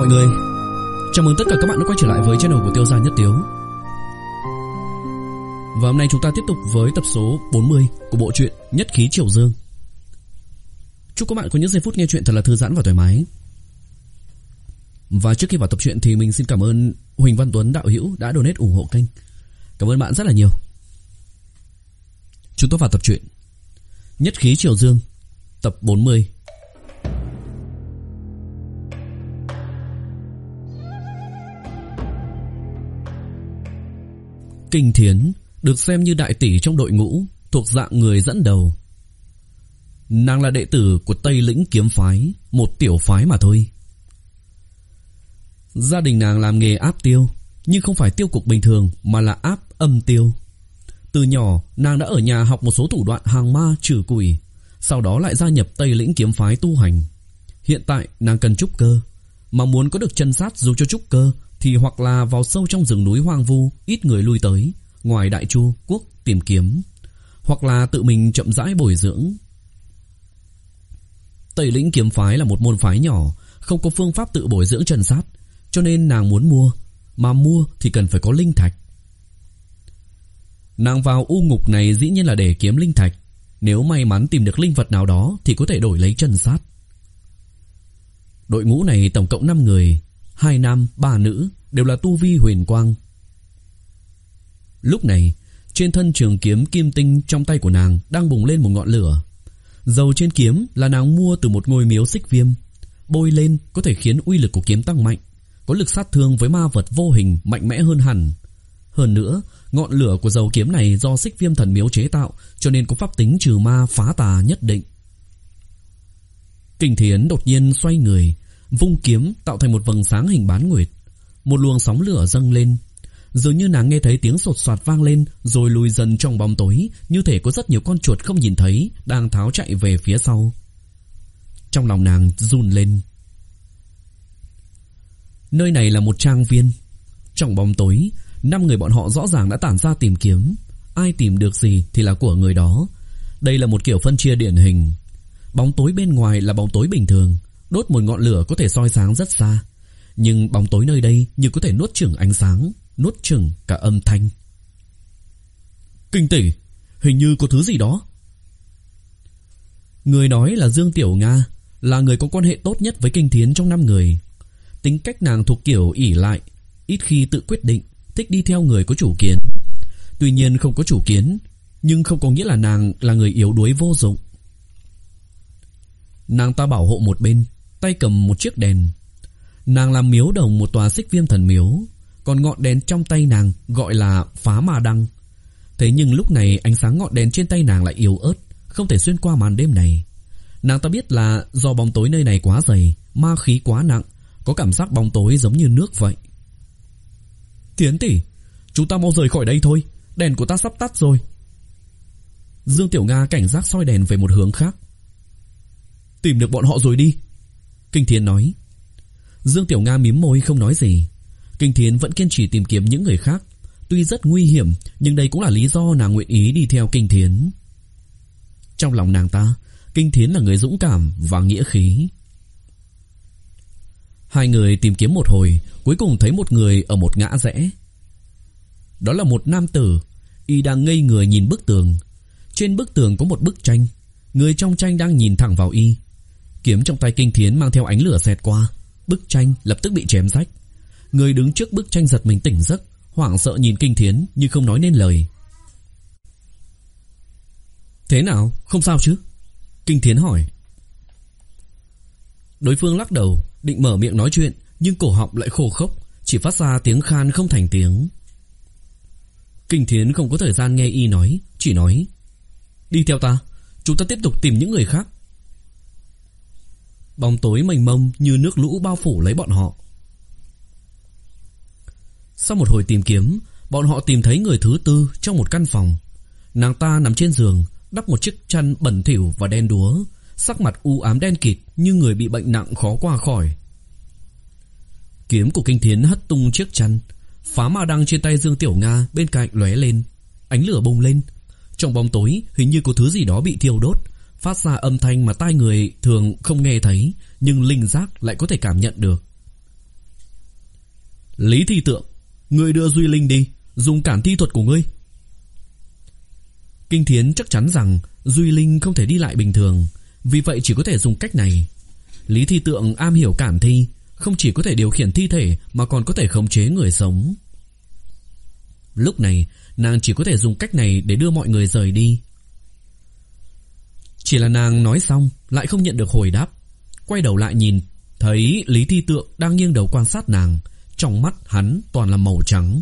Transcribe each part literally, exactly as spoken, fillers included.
mọi người. Chào mừng tất cả các bạn đã quay trở lại với channel của Tiêu Gia Nhất Tiếu. Và hôm nay chúng ta tiếp tục với tập số bốn mươi của bộ truyện Nhất Khí Triều Dương. Chúc các bạn có những giây phút nghe truyện thật là thư giãn và thoải mái. Và trước khi vào tập truyện thì mình xin cảm ơn Huỳnh Văn Tuấn đạo hữu đã donate ủng hộ kênh. Cảm ơn bạn rất là nhiều. Chúng ta vào tập truyện Nhất Khí Triều Dương tập bốn mươi. Kinh Thiến được xem như đại tỷ trong đội ngũ, thuộc dạng người dẫn đầu. Nàng là đệ tử của Tây Lĩnh Kiếm Phái, một tiểu phái mà thôi. Gia đình nàng làm nghề áp tiêu, nhưng không phải tiêu cục bình thường mà là áp âm tiêu. Từ nhỏ nàng đã ở nhà học một số thủ đoạn hàng ma trừ quỷ, sau đó lại gia nhập Tây Lĩnh Kiếm Phái tu hành. Hiện tại nàng cần trúc cơ, mà muốn có được chân sát dù cho trúc cơ thì hoặc là vào sâu trong rừng núi hoang vu ít người lui tới, ngoài Đại Chu quốc tìm kiếm, hoặc là tự mình chậm rãi bồi dưỡng. Tây Lĩnh Kiếm Phái là một môn phái nhỏ, không có phương pháp tự bồi dưỡng chân sát, cho nên nàng muốn mua, mà mua thì cần phải có linh thạch. Nàng vào u ngục này dĩ nhiên là để kiếm linh thạch, nếu may mắn tìm được linh vật nào đó thì có thể đổi lấy chân sát. Đội ngũ này tổng cộng năm người, hai nam, ba nữ, đều là tu vi huyền quang. Lúc này, trên thân trường kiếm kim tinh trong tay của nàng đang bùng lên một ngọn lửa. Dầu trên kiếm là nàng mua từ một ngôi miếu Xích Viêm, bôi lên có thể khiến uy lực của kiếm tăng mạnh, có lực sát thương với ma vật vô hình mạnh mẽ hơn hẳn. Hơn nữa, ngọn lửa của dầu kiếm này do Xích Viêm thần miếu chế tạo, cho nên có pháp tính trừ ma phá tà nhất định. Kinh Thiến đột nhiên xoay người, vung kiếm tạo thành một vầng sáng hình bán nguyệt. Một luồng sóng lửa dâng lên, dường như nàng nghe thấy tiếng sột soạt vang lên, rồi lùi dần trong bóng tối, như thể có rất nhiều con chuột không nhìn thấy đang tháo chạy về phía sau. Trong lòng nàng run lên. Nơi này là một trang viên. Trong bóng tối, năm người bọn họ rõ ràng đã tản ra tìm kiếm. Ai tìm được gì thì là của người đó. Đây là một kiểu phân chia điển hình. Bóng tối bên ngoài là bóng tối bình thường, đốt một ngọn lửa có thể soi sáng rất xa. Nhưng bóng tối nơi đây như có thể nuốt chửng ánh sáng, nuốt chửng cả âm thanh. Kinh tỷ, hình như có thứ gì đó. Người nói là Dương Tiểu Nga, là người có quan hệ tốt nhất với Kinh Thiến trong năm người. Tính cách nàng thuộc kiểu ỷ lại, ít khi tự quyết định, thích đi theo người có chủ kiến. Tuy nhiên không có chủ kiến, nhưng không có nghĩa là nàng là người yếu đuối vô dụng. Nàng ta bảo hộ một bên, tay cầm một chiếc đèn. Nàng làm miếu đồng một tòa Xích Viêm thần miếu, còn ngọn đèn trong tay nàng gọi là phá ma đăng. Thế nhưng lúc này ánh sáng ngọn đèn trên tay nàng lại yếu ớt, không thể xuyên qua màn đêm này. Nàng ta biết là do bóng tối nơi này quá dày, ma khí quá nặng, có cảm giác bóng tối giống như nước vậy. Thiến tỷ, chúng ta mau rời khỏi đây thôi, đèn của ta sắp tắt rồi. Dương Tiểu Nga cảnh giác soi đèn về một hướng khác. Tìm được bọn họ rồi đi, Kinh Thiến nói. Dương Tiểu Nga mím môi không nói gì. Kinh Thiến vẫn kiên trì tìm kiếm những người khác. Tuy rất nguy hiểm, nhưng đây cũng là lý do nàng nguyện ý đi theo Kinh Thiến. Trong lòng nàng ta, Kinh Thiến là người dũng cảm và nghĩa khí. Hai người tìm kiếm một hồi, cuối cùng thấy một người ở một ngã rẽ. Đó là một nam tử, y đang ngây người nhìn bức tường. Trên bức tường có một bức tranh, người trong tranh đang nhìn thẳng vào y. Kiếm trong tay Kinh Thiến mang theo ánh lửa xẹt qua, bức tranh lập tức bị chém rách. Người đứng trước bức tranh giật mình tỉnh giấc, hoảng sợ nhìn Kinh Thiến nhưng không nói nên lời. Thế nào, không sao chứ? Kinh Thiến hỏi. Đối phương lắc đầu, định mở miệng nói chuyện, nhưng cổ họng lại khô khốc, chỉ phát ra tiếng khan không thành tiếng. Kinh Thiến không có thời gian nghe y nói, chỉ nói: Đi theo ta, chúng ta tiếp tục tìm những người khác. Bóng tối mênh mông như nước lũ bao phủ lấy bọn họ. Sau một hồi tìm kiếm, bọn họ tìm thấy người thứ tư trong một căn phòng. Nàng ta nằm trên giường, đắp một chiếc chăn bẩn thỉu và đen đúa, sắc mặt u ám đen kịt như người bị bệnh nặng khó qua khỏi. Kiếm của Kinh Thiến hất tung chiếc chăn, phá ma đăng trên tay Dương Tiểu Nga bên cạnh lóe lên, ánh lửa bùng lên. Trong bóng tối hình như có thứ gì đó bị thiêu đốt, phát ra âm thanh mà tai người thường không nghe thấy, nhưng linh giác lại có thể cảm nhận được. Lý Thi Tượng, ngươi đưa Duy Linh đi, dùng cản thi thuật của ngươi. Kinh Thiến chắc chắn rằng Duy Linh không thể đi lại bình thường, vì vậy chỉ có thể dùng cách này. Lý Thi Tượng am hiểu cản thi, không chỉ có thể điều khiển thi thể mà còn có thể khống chế người sống. Lúc này nàng chỉ có thể dùng cách này để đưa mọi người rời đi. Chỉ là nàng nói xong lại không nhận được hồi đáp. Quay đầu lại nhìn, thấy Lý Thi Tượng đang nghiêng đầu quan sát nàng. Trong mắt hắn toàn là màu trắng.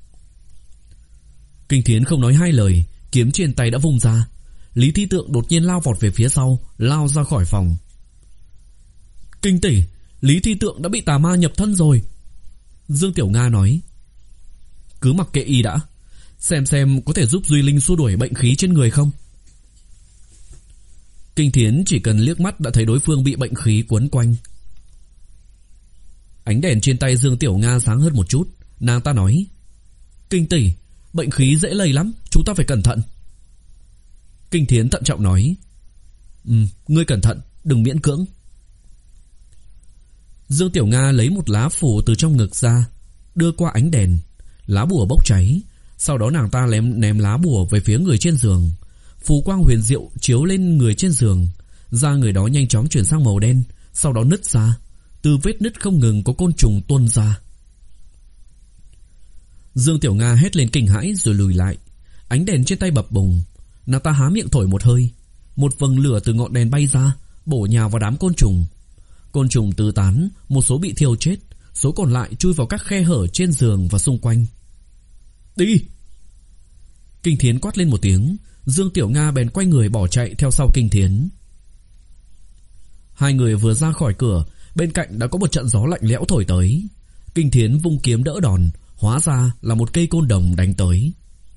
Kinh Thiến không nói hai lời, kiếm trên tay đã vung ra. Lý Thi Tượng đột nhiên lao vọt về phía sau, lao ra khỏi phòng. Kinh tỷ, Lý Thi Tượng đã bị tà ma nhập thân rồi. Dương Tiểu Nga nói. Cứ mặc kệ y đã, xem xem có thể giúp Duy Linh xua đuổi bệnh khí trên người không. Kinh Thiến chỉ cần liếc mắt đã thấy đối phương bị bệnh khí quấn quanh. Ánh đèn trên tay Dương Tiểu Nga sáng hơn một chút. Nàng ta nói. Kinh tỷ, bệnh khí dễ lây lắm, chúng ta phải cẩn thận. Kinh Thiến thận trọng nói. Ừ, ngươi cẩn thận, đừng miễn cưỡng. Dương Tiểu Nga lấy một lá phủ từ trong ngực ra, đưa qua ánh đèn. Lá bùa bốc cháy. Sau đó nàng ta ném, ném lá bùa về phía người trên giường. Phù quang huyền diệu chiếu lên người trên giường. Da người đó nhanh chóng chuyển sang màu đen, sau đó nứt ra. Từ vết nứt không ngừng có côn trùng tuôn ra. Dương Tiểu Nga hét lên kinh hãi rồi lùi lại. Ánh đèn trên tay bập bùng. Nàng ta há miệng thổi một hơi. Một vầng lửa từ ngọn đèn bay ra, bổ nhào vào đám côn trùng. Côn trùng tứ tán, một số bị thiêu chết, số còn lại chui vào các khe hở trên giường và xung quanh. Đi! Kinh Thiến quát lên một tiếng. Dương Tiểu Nga bèn quay người bỏ chạy theo sau Kinh Thiến. Hai người vừa ra khỏi cửa, bên cạnh đã có một trận gió lạnh lẽo thổi tới. Kinh Thiến vung kiếm đỡ đòn, hóa ra là một cây côn đồng đánh tới.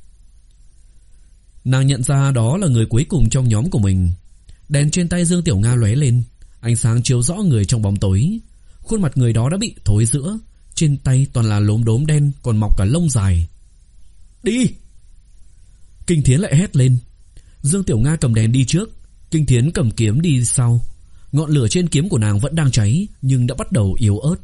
Nàng nhận ra đó là người cuối cùng trong nhóm của mình. Đèn trên tay Dương Tiểu Nga lóe lên, ánh sáng chiếu rõ người trong bóng tối. Khuôn mặt người đó đã bị thối rữa, trên tay toàn là lốm đốm đen, còn mọc cả lông dài. Đi! Kinh Thiến lại hét lên. Dương Tiểu Nga cầm đèn đi trước, Kinh Thiến cầm kiếm đi sau. Ngọn lửa trên kiếm của nàng vẫn đang cháy, nhưng đã bắt đầu yếu ớt.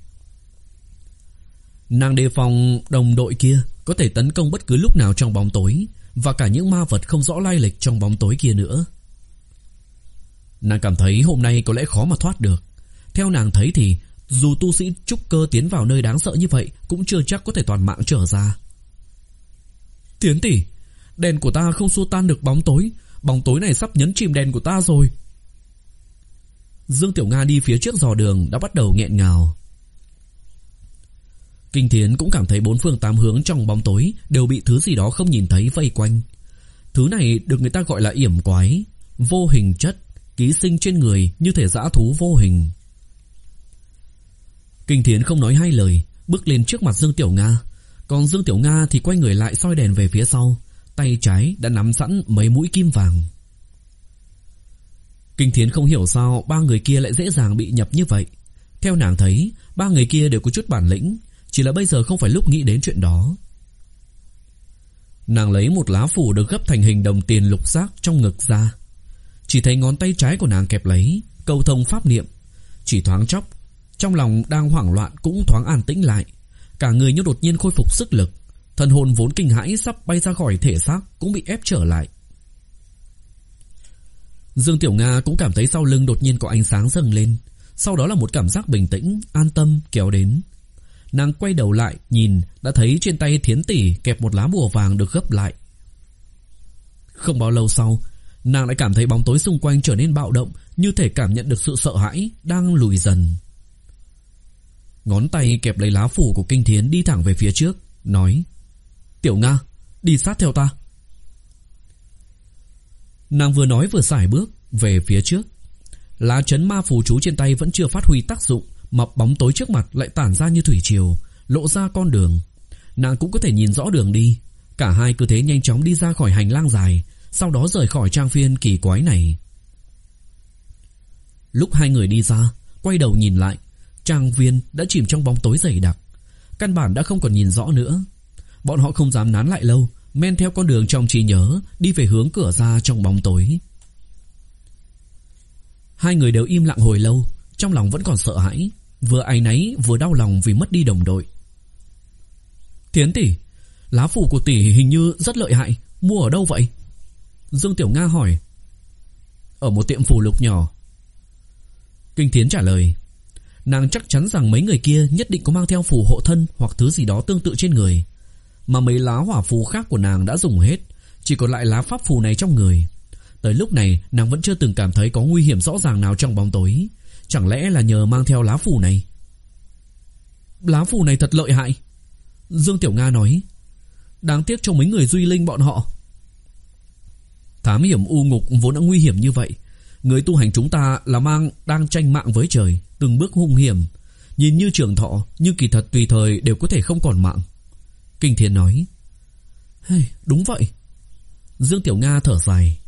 Nàng đề phòng đồng đội kia có thể tấn công bất cứ lúc nào trong bóng tối, và cả những ma vật không rõ lai lịch trong bóng tối kia nữa. Nàng cảm thấy hôm nay có lẽ khó mà thoát được. Theo nàng thấy thì dù tu sĩ trúc cơ tiến vào nơi đáng sợ như vậy cũng chưa chắc có thể toàn mạng trở ra. Thiến tỷ, đèn của ta không xua tan được bóng tối. Bóng tối này sắp nhấn chìm đèn của ta rồi. Dương Tiểu Nga đi phía trước dò đường đã bắt đầu nghẹn ngào. Kinh Thiến cũng cảm thấy bốn phương tám hướng trong bóng tối đều bị thứ gì đó không nhìn thấy vây quanh. Thứ này được người ta gọi là yểm quái, vô hình chất, ký sinh trên người như thể dã thú vô hình. Kinh Thiến không nói hai lời, bước lên trước mặt Dương Tiểu Nga. Còn Dương Tiểu Nga thì quay người lại soi đèn về phía sau, tay trái đã nắm sẵn mấy mũi kim vàng. Kinh Thiến không hiểu sao ba người kia lại dễ dàng bị nhập như vậy. Theo nàng thấy, ba người kia đều có chút bản lĩnh, chỉ là bây giờ không phải lúc nghĩ đến chuyện đó. Nàng lấy một lá phủ được gấp thành hình đồng tiền lục giác trong ngực ra. Chỉ thấy ngón tay trái của nàng kẹp lấy, cầu thông pháp niệm. Chỉ thoáng chốc, trong lòng đang hoảng loạn cũng thoáng an tĩnh lại. Cả người như đột nhiên khôi phục sức lực. Thần hồn vốn kinh hãi sắp bay ra khỏi thể xác cũng bị ép trở lại. Dương Tiểu Nga cũng cảm thấy sau lưng đột nhiên có ánh sáng dâng lên. Sau đó là một cảm giác bình tĩnh, an tâm kéo đến. Nàng quay đầu lại nhìn, đã thấy trên tay Thiến tỷ kẹp một lá bùa vàng được gấp lại. Không bao lâu sau, nàng lại cảm thấy bóng tối xung quanh trở nên bạo động, như thể cảm nhận được sự sợ hãi đang lùi dần. Ngón tay kẹp lấy lá phủ của Kinh Thiến đi thẳng về phía trước, nói: Tiểu Nga, đi sát theo ta. Nàng vừa nói vừa sải bước về phía trước. Lá chấn ma phù chú trên tay vẫn chưa phát huy tác dụng, mà bóng tối trước mặt lại tản ra như thủy triều, lộ ra con đường. Nàng cũng có thể nhìn rõ đường đi. Cả hai cứ thế nhanh chóng đi ra khỏi hành lang dài, sau đó rời khỏi trang viên kỳ quái này. Lúc hai người đi ra, quay đầu nhìn lại, trang viên đã chìm trong bóng tối dày đặc, căn bản đã không còn nhìn rõ nữa. Bọn họ không dám nán lại lâu, men theo con đường trong trí nhớ đi về hướng cửa ra trong bóng tối. Hai người đều im lặng hồi lâu, trong lòng vẫn còn sợ hãi, vừa áy náy vừa đau lòng vì mất đi đồng đội. Thiến tỷ, lá phù của tỷ hình như rất lợi hại, mua ở đâu vậy? Dương Tiểu Nga hỏi. Ở một tiệm phù lục nhỏ. Kinh Thiến trả lời. Nàng chắc chắn rằng mấy người kia nhất định có mang theo phù hộ thân hoặc thứ gì đó tương tự trên người, mà mấy lá hỏa phù khác của nàng đã dùng hết, chỉ còn lại lá pháp phù này trong người. Tới lúc này nàng vẫn chưa từng cảm thấy có nguy hiểm rõ ràng nào trong bóng tối. Chẳng lẽ là nhờ mang theo lá phù này? Lá phù này thật lợi hại, Dương Tiểu Nga nói. Đáng tiếc cho mấy người duy linh bọn họ. Thám hiểm u ngục vốn đã nguy hiểm như vậy, người tu hành chúng ta là mang đang tranh mạng với trời, từng bước hung hiểm, nhìn như trường thọ nhưng kỳ thật tùy thời đều có thể không còn mạng. Kinh Thiến nói. Hey, đúng vậy. Dương Tiểu Nga thở dài.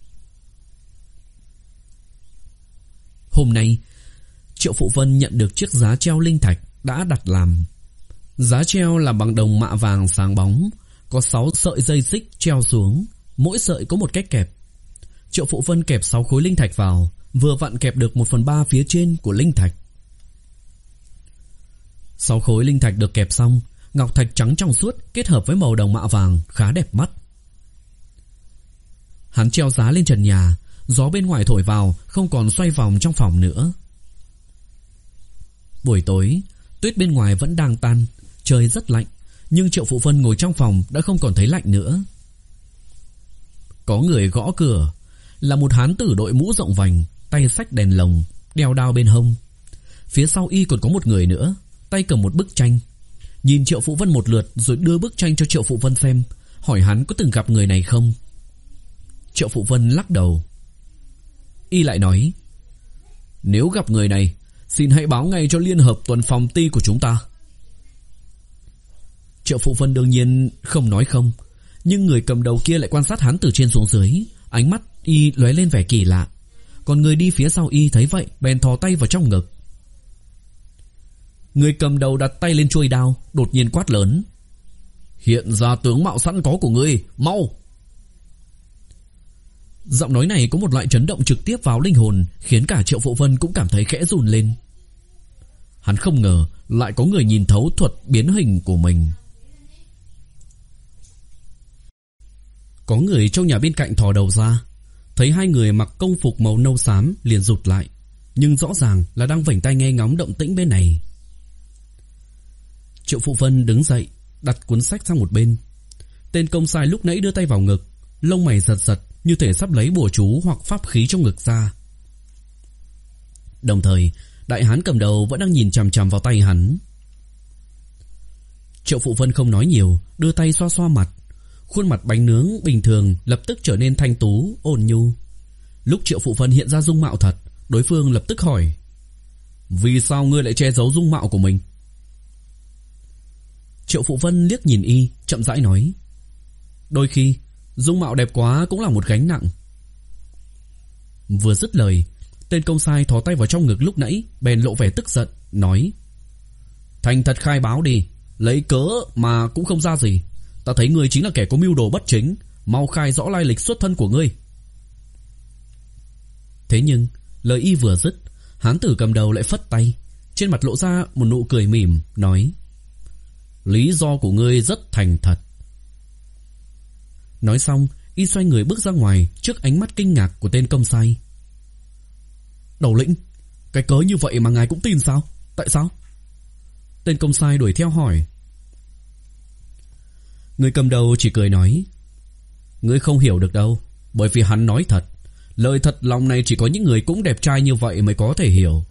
Hôm nay Triệu Phụ Vân nhận được chiếc giá treo linh thạch đã đặt làm. Giá treo là bằng đồng mạ vàng sáng bóng, có sáu sợi dây xích treo xuống, mỗi sợi có một cách kẹp. Triệu Phụ Vân kẹp sáu khối linh thạch vào, vừa vặn kẹp được một phần ba phía trên của linh thạch. Sáu khối linh thạch được kẹp xong, ngọc thạch trắng trong suốt kết hợp với màu đồng mạ vàng khá đẹp mắt. Hắn treo giá lên trần nhà, gió bên ngoài thổi vào không còn xoay vòng trong phòng nữa. Buổi tối, tuyết bên ngoài vẫn đang tan, trời rất lạnh, nhưng Triệu Phụ Vân ngồi trong phòng đã không còn thấy lạnh nữa. Có người gõ cửa, là một hán tử đội mũ rộng vành, tay xách đèn lồng, đeo đao bên hông. Phía sau y còn có một người nữa, tay cầm một bức tranh. Nhìn Triệu Phụ Vân một lượt rồi đưa bức tranh cho Triệu Phụ Vân xem, hỏi hắn có từng gặp người này không. Triệu Phụ Vân lắc đầu. Y lại nói, nếu gặp người này, xin hãy báo ngay cho liên hợp tuần phòng ty của chúng ta. Triệu Phụ Vân đương nhiên không nói không, nhưng người cầm đầu kia lại quan sát hắn từ trên xuống dưới, ánh mắt y lóe lên vẻ kỳ lạ. Còn người đi phía sau y thấy vậy bèn thò tay vào trong ngực. Người cầm đầu đặt tay lên chuôi đao, đột nhiên quát lớn, hiện ra tướng mạo sẵn có của ngươi, mau! Giọng nói này có một loại chấn động trực tiếp vào linh hồn, khiến cả Triệu Phụ Vân cũng cảm thấy khẽ run lên. Hắn không ngờ lại có người nhìn thấu thuật biến hình của mình. Có người trong nhà bên cạnh thò đầu ra, thấy hai người mặc công phục màu nâu xám liền rụt lại, nhưng rõ ràng là đang vểnh tai nghe ngóng động tĩnh bên này. Triệu Phụ Vân đứng dậy, đặt cuốn sách sang một bên. Tên công sai lúc nãy đưa tay vào ngực, lông mày giật giật như thể sắp lấy bùa chú hoặc pháp khí trong ngực ra. Đồng thời, đại hán cầm đầu vẫn đang nhìn chằm chằm vào tay hắn. Triệu Phụ Vân không nói nhiều, đưa tay xoa xoa mặt. Khuôn mặt bánh nướng bình thường lập tức trở nên thanh tú, ôn nhu. Lúc Triệu Phụ Vân hiện ra dung mạo thật, đối phương lập tức hỏi, vì sao ngươi lại che giấu dung mạo của mình? Triệu Phụ Vân liếc nhìn y, chậm rãi nói, đôi khi dung mạo đẹp quá cũng là một gánh nặng. Vừa dứt lời, tên công sai thò tay vào trong ngực lúc nãy bèn lộ vẻ tức giận, nói, thành thật khai báo đi, lấy cớ mà cũng không ra gì. Ta thấy ngươi chính là kẻ có mưu đồ bất chính, mau khai rõ lai lịch xuất thân của ngươi. Thế nhưng lời y vừa dứt, hán tử cầm đầu lại phất tay, trên mặt lộ ra một nụ cười mỉm, nói, lý do của ngươi rất thành thật. Nói xong, y xoay người bước ra ngoài trước ánh mắt kinh ngạc của tên công sai. Đầu lĩnh, cái cớ như vậy mà ngài cũng tin sao? Tại sao? Tên công sai đuổi theo hỏi. Người cầm đầu chỉ cười nói, ngươi không hiểu được đâu, bởi vì hắn nói thật. Lời thật lòng này chỉ có những người cũng đẹp trai như vậy mới có thể hiểu.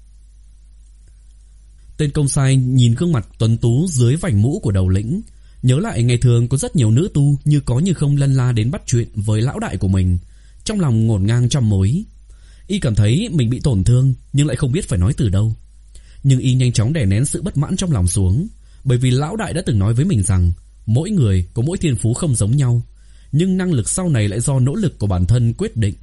Tên công sai nhìn gương mặt tuấn tú dưới vành mũ của đầu lĩnh, nhớ lại ngày thường có rất nhiều nữ tu như có như không lân la đến bắt chuyện với lão đại của mình, trong lòng ngổn ngang trăm mối. Y cảm thấy mình bị tổn thương nhưng lại không biết phải nói từ đâu. Nhưng y nhanh chóng đè nén sự bất mãn trong lòng xuống, bởi vì lão đại đã từng nói với mình rằng mỗi người có mỗi thiên phú không giống nhau, nhưng năng lực sau này lại do nỗ lực của bản thân quyết định.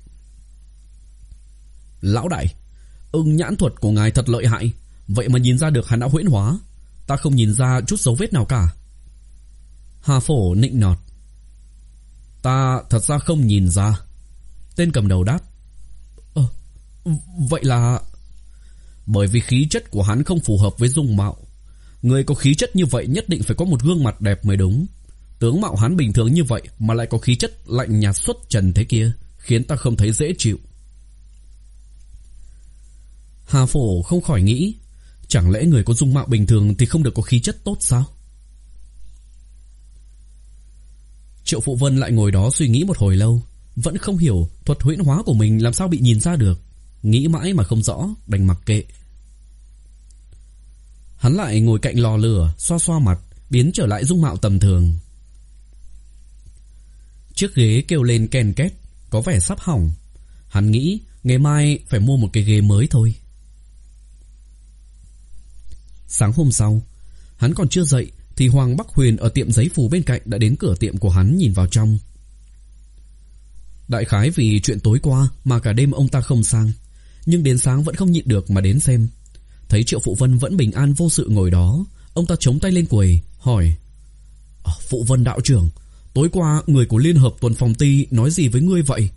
Lão đại, ưng nhãn thuật của ngài thật lợi hại, vậy mà nhìn ra được hắn đã huyễn hóa. Ta không nhìn ra chút dấu vết nào cả. Hà Phổ nịnh nọt. Ta thật ra không nhìn ra. Tên cầm đầu đáp. Ờ, vậy là... Bởi vì khí chất của hắn không phù hợp với dung mạo. Người có khí chất như vậy nhất định phải có một gương mặt đẹp mới đúng. Tướng mạo hắn bình thường như vậy mà lại có khí chất lạnh nhạt xuất trần thế kia, khiến ta không thấy dễ chịu. Hà Phổ không khỏi nghĩ, chẳng lẽ người có dung mạo bình thường thì không được có khí chất tốt sao? Triệu Phụ Vân lại ngồi đó suy nghĩ một hồi lâu, vẫn không hiểu thuật huyễn hóa của mình làm sao bị nhìn ra được. Nghĩ mãi mà không rõ, đành mặc kệ. Hắn lại ngồi cạnh lò lửa, xoa xoa mặt, biến trở lại dung mạo tầm thường. Chiếc ghế kêu lên ken két, có vẻ sắp hỏng. Hắn nghĩ ngày mai phải mua một cái ghế mới thôi. Sáng hôm sau, hắn còn chưa dậy thì Hoàng Bắc Huyền ở tiệm giấy phù bên cạnh đã đến cửa tiệm của hắn nhìn vào trong. Đại khái vì chuyện tối qua mà cả đêm ông ta không sang, nhưng đến sáng vẫn không nhịn được mà đến xem. Thấy Triệu Phụ Vân vẫn bình an vô sự ngồi đó, ông ta chống tay lên quầy hỏi: à, Phụ Vân đạo trưởng, tối qua người của Liên Hợp Tuần Phòng Ty nói gì với ngươi vậy?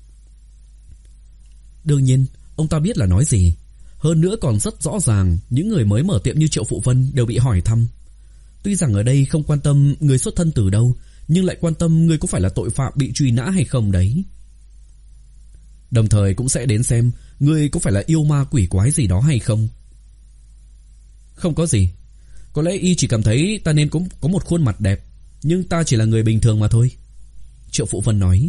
Đương nhiên ông ta biết là nói gì. Hơn nữa còn rất rõ ràng, những người mới mở tiệm như Triệu Phụ Vân đều bị hỏi thăm. Tuy rằng ở đây không quan tâm người xuất thân từ đâu, nhưng lại quan tâm người có phải là tội phạm bị truy nã hay không đấy. Đồng thời cũng sẽ đến xem người có phải là yêu ma quỷ quái gì đó hay không. Không có gì. Có lẽ y chỉ cảm thấy ta nên cũng có một khuôn mặt đẹp, nhưng ta chỉ là người bình thường mà thôi, Triệu Phụ Vân nói.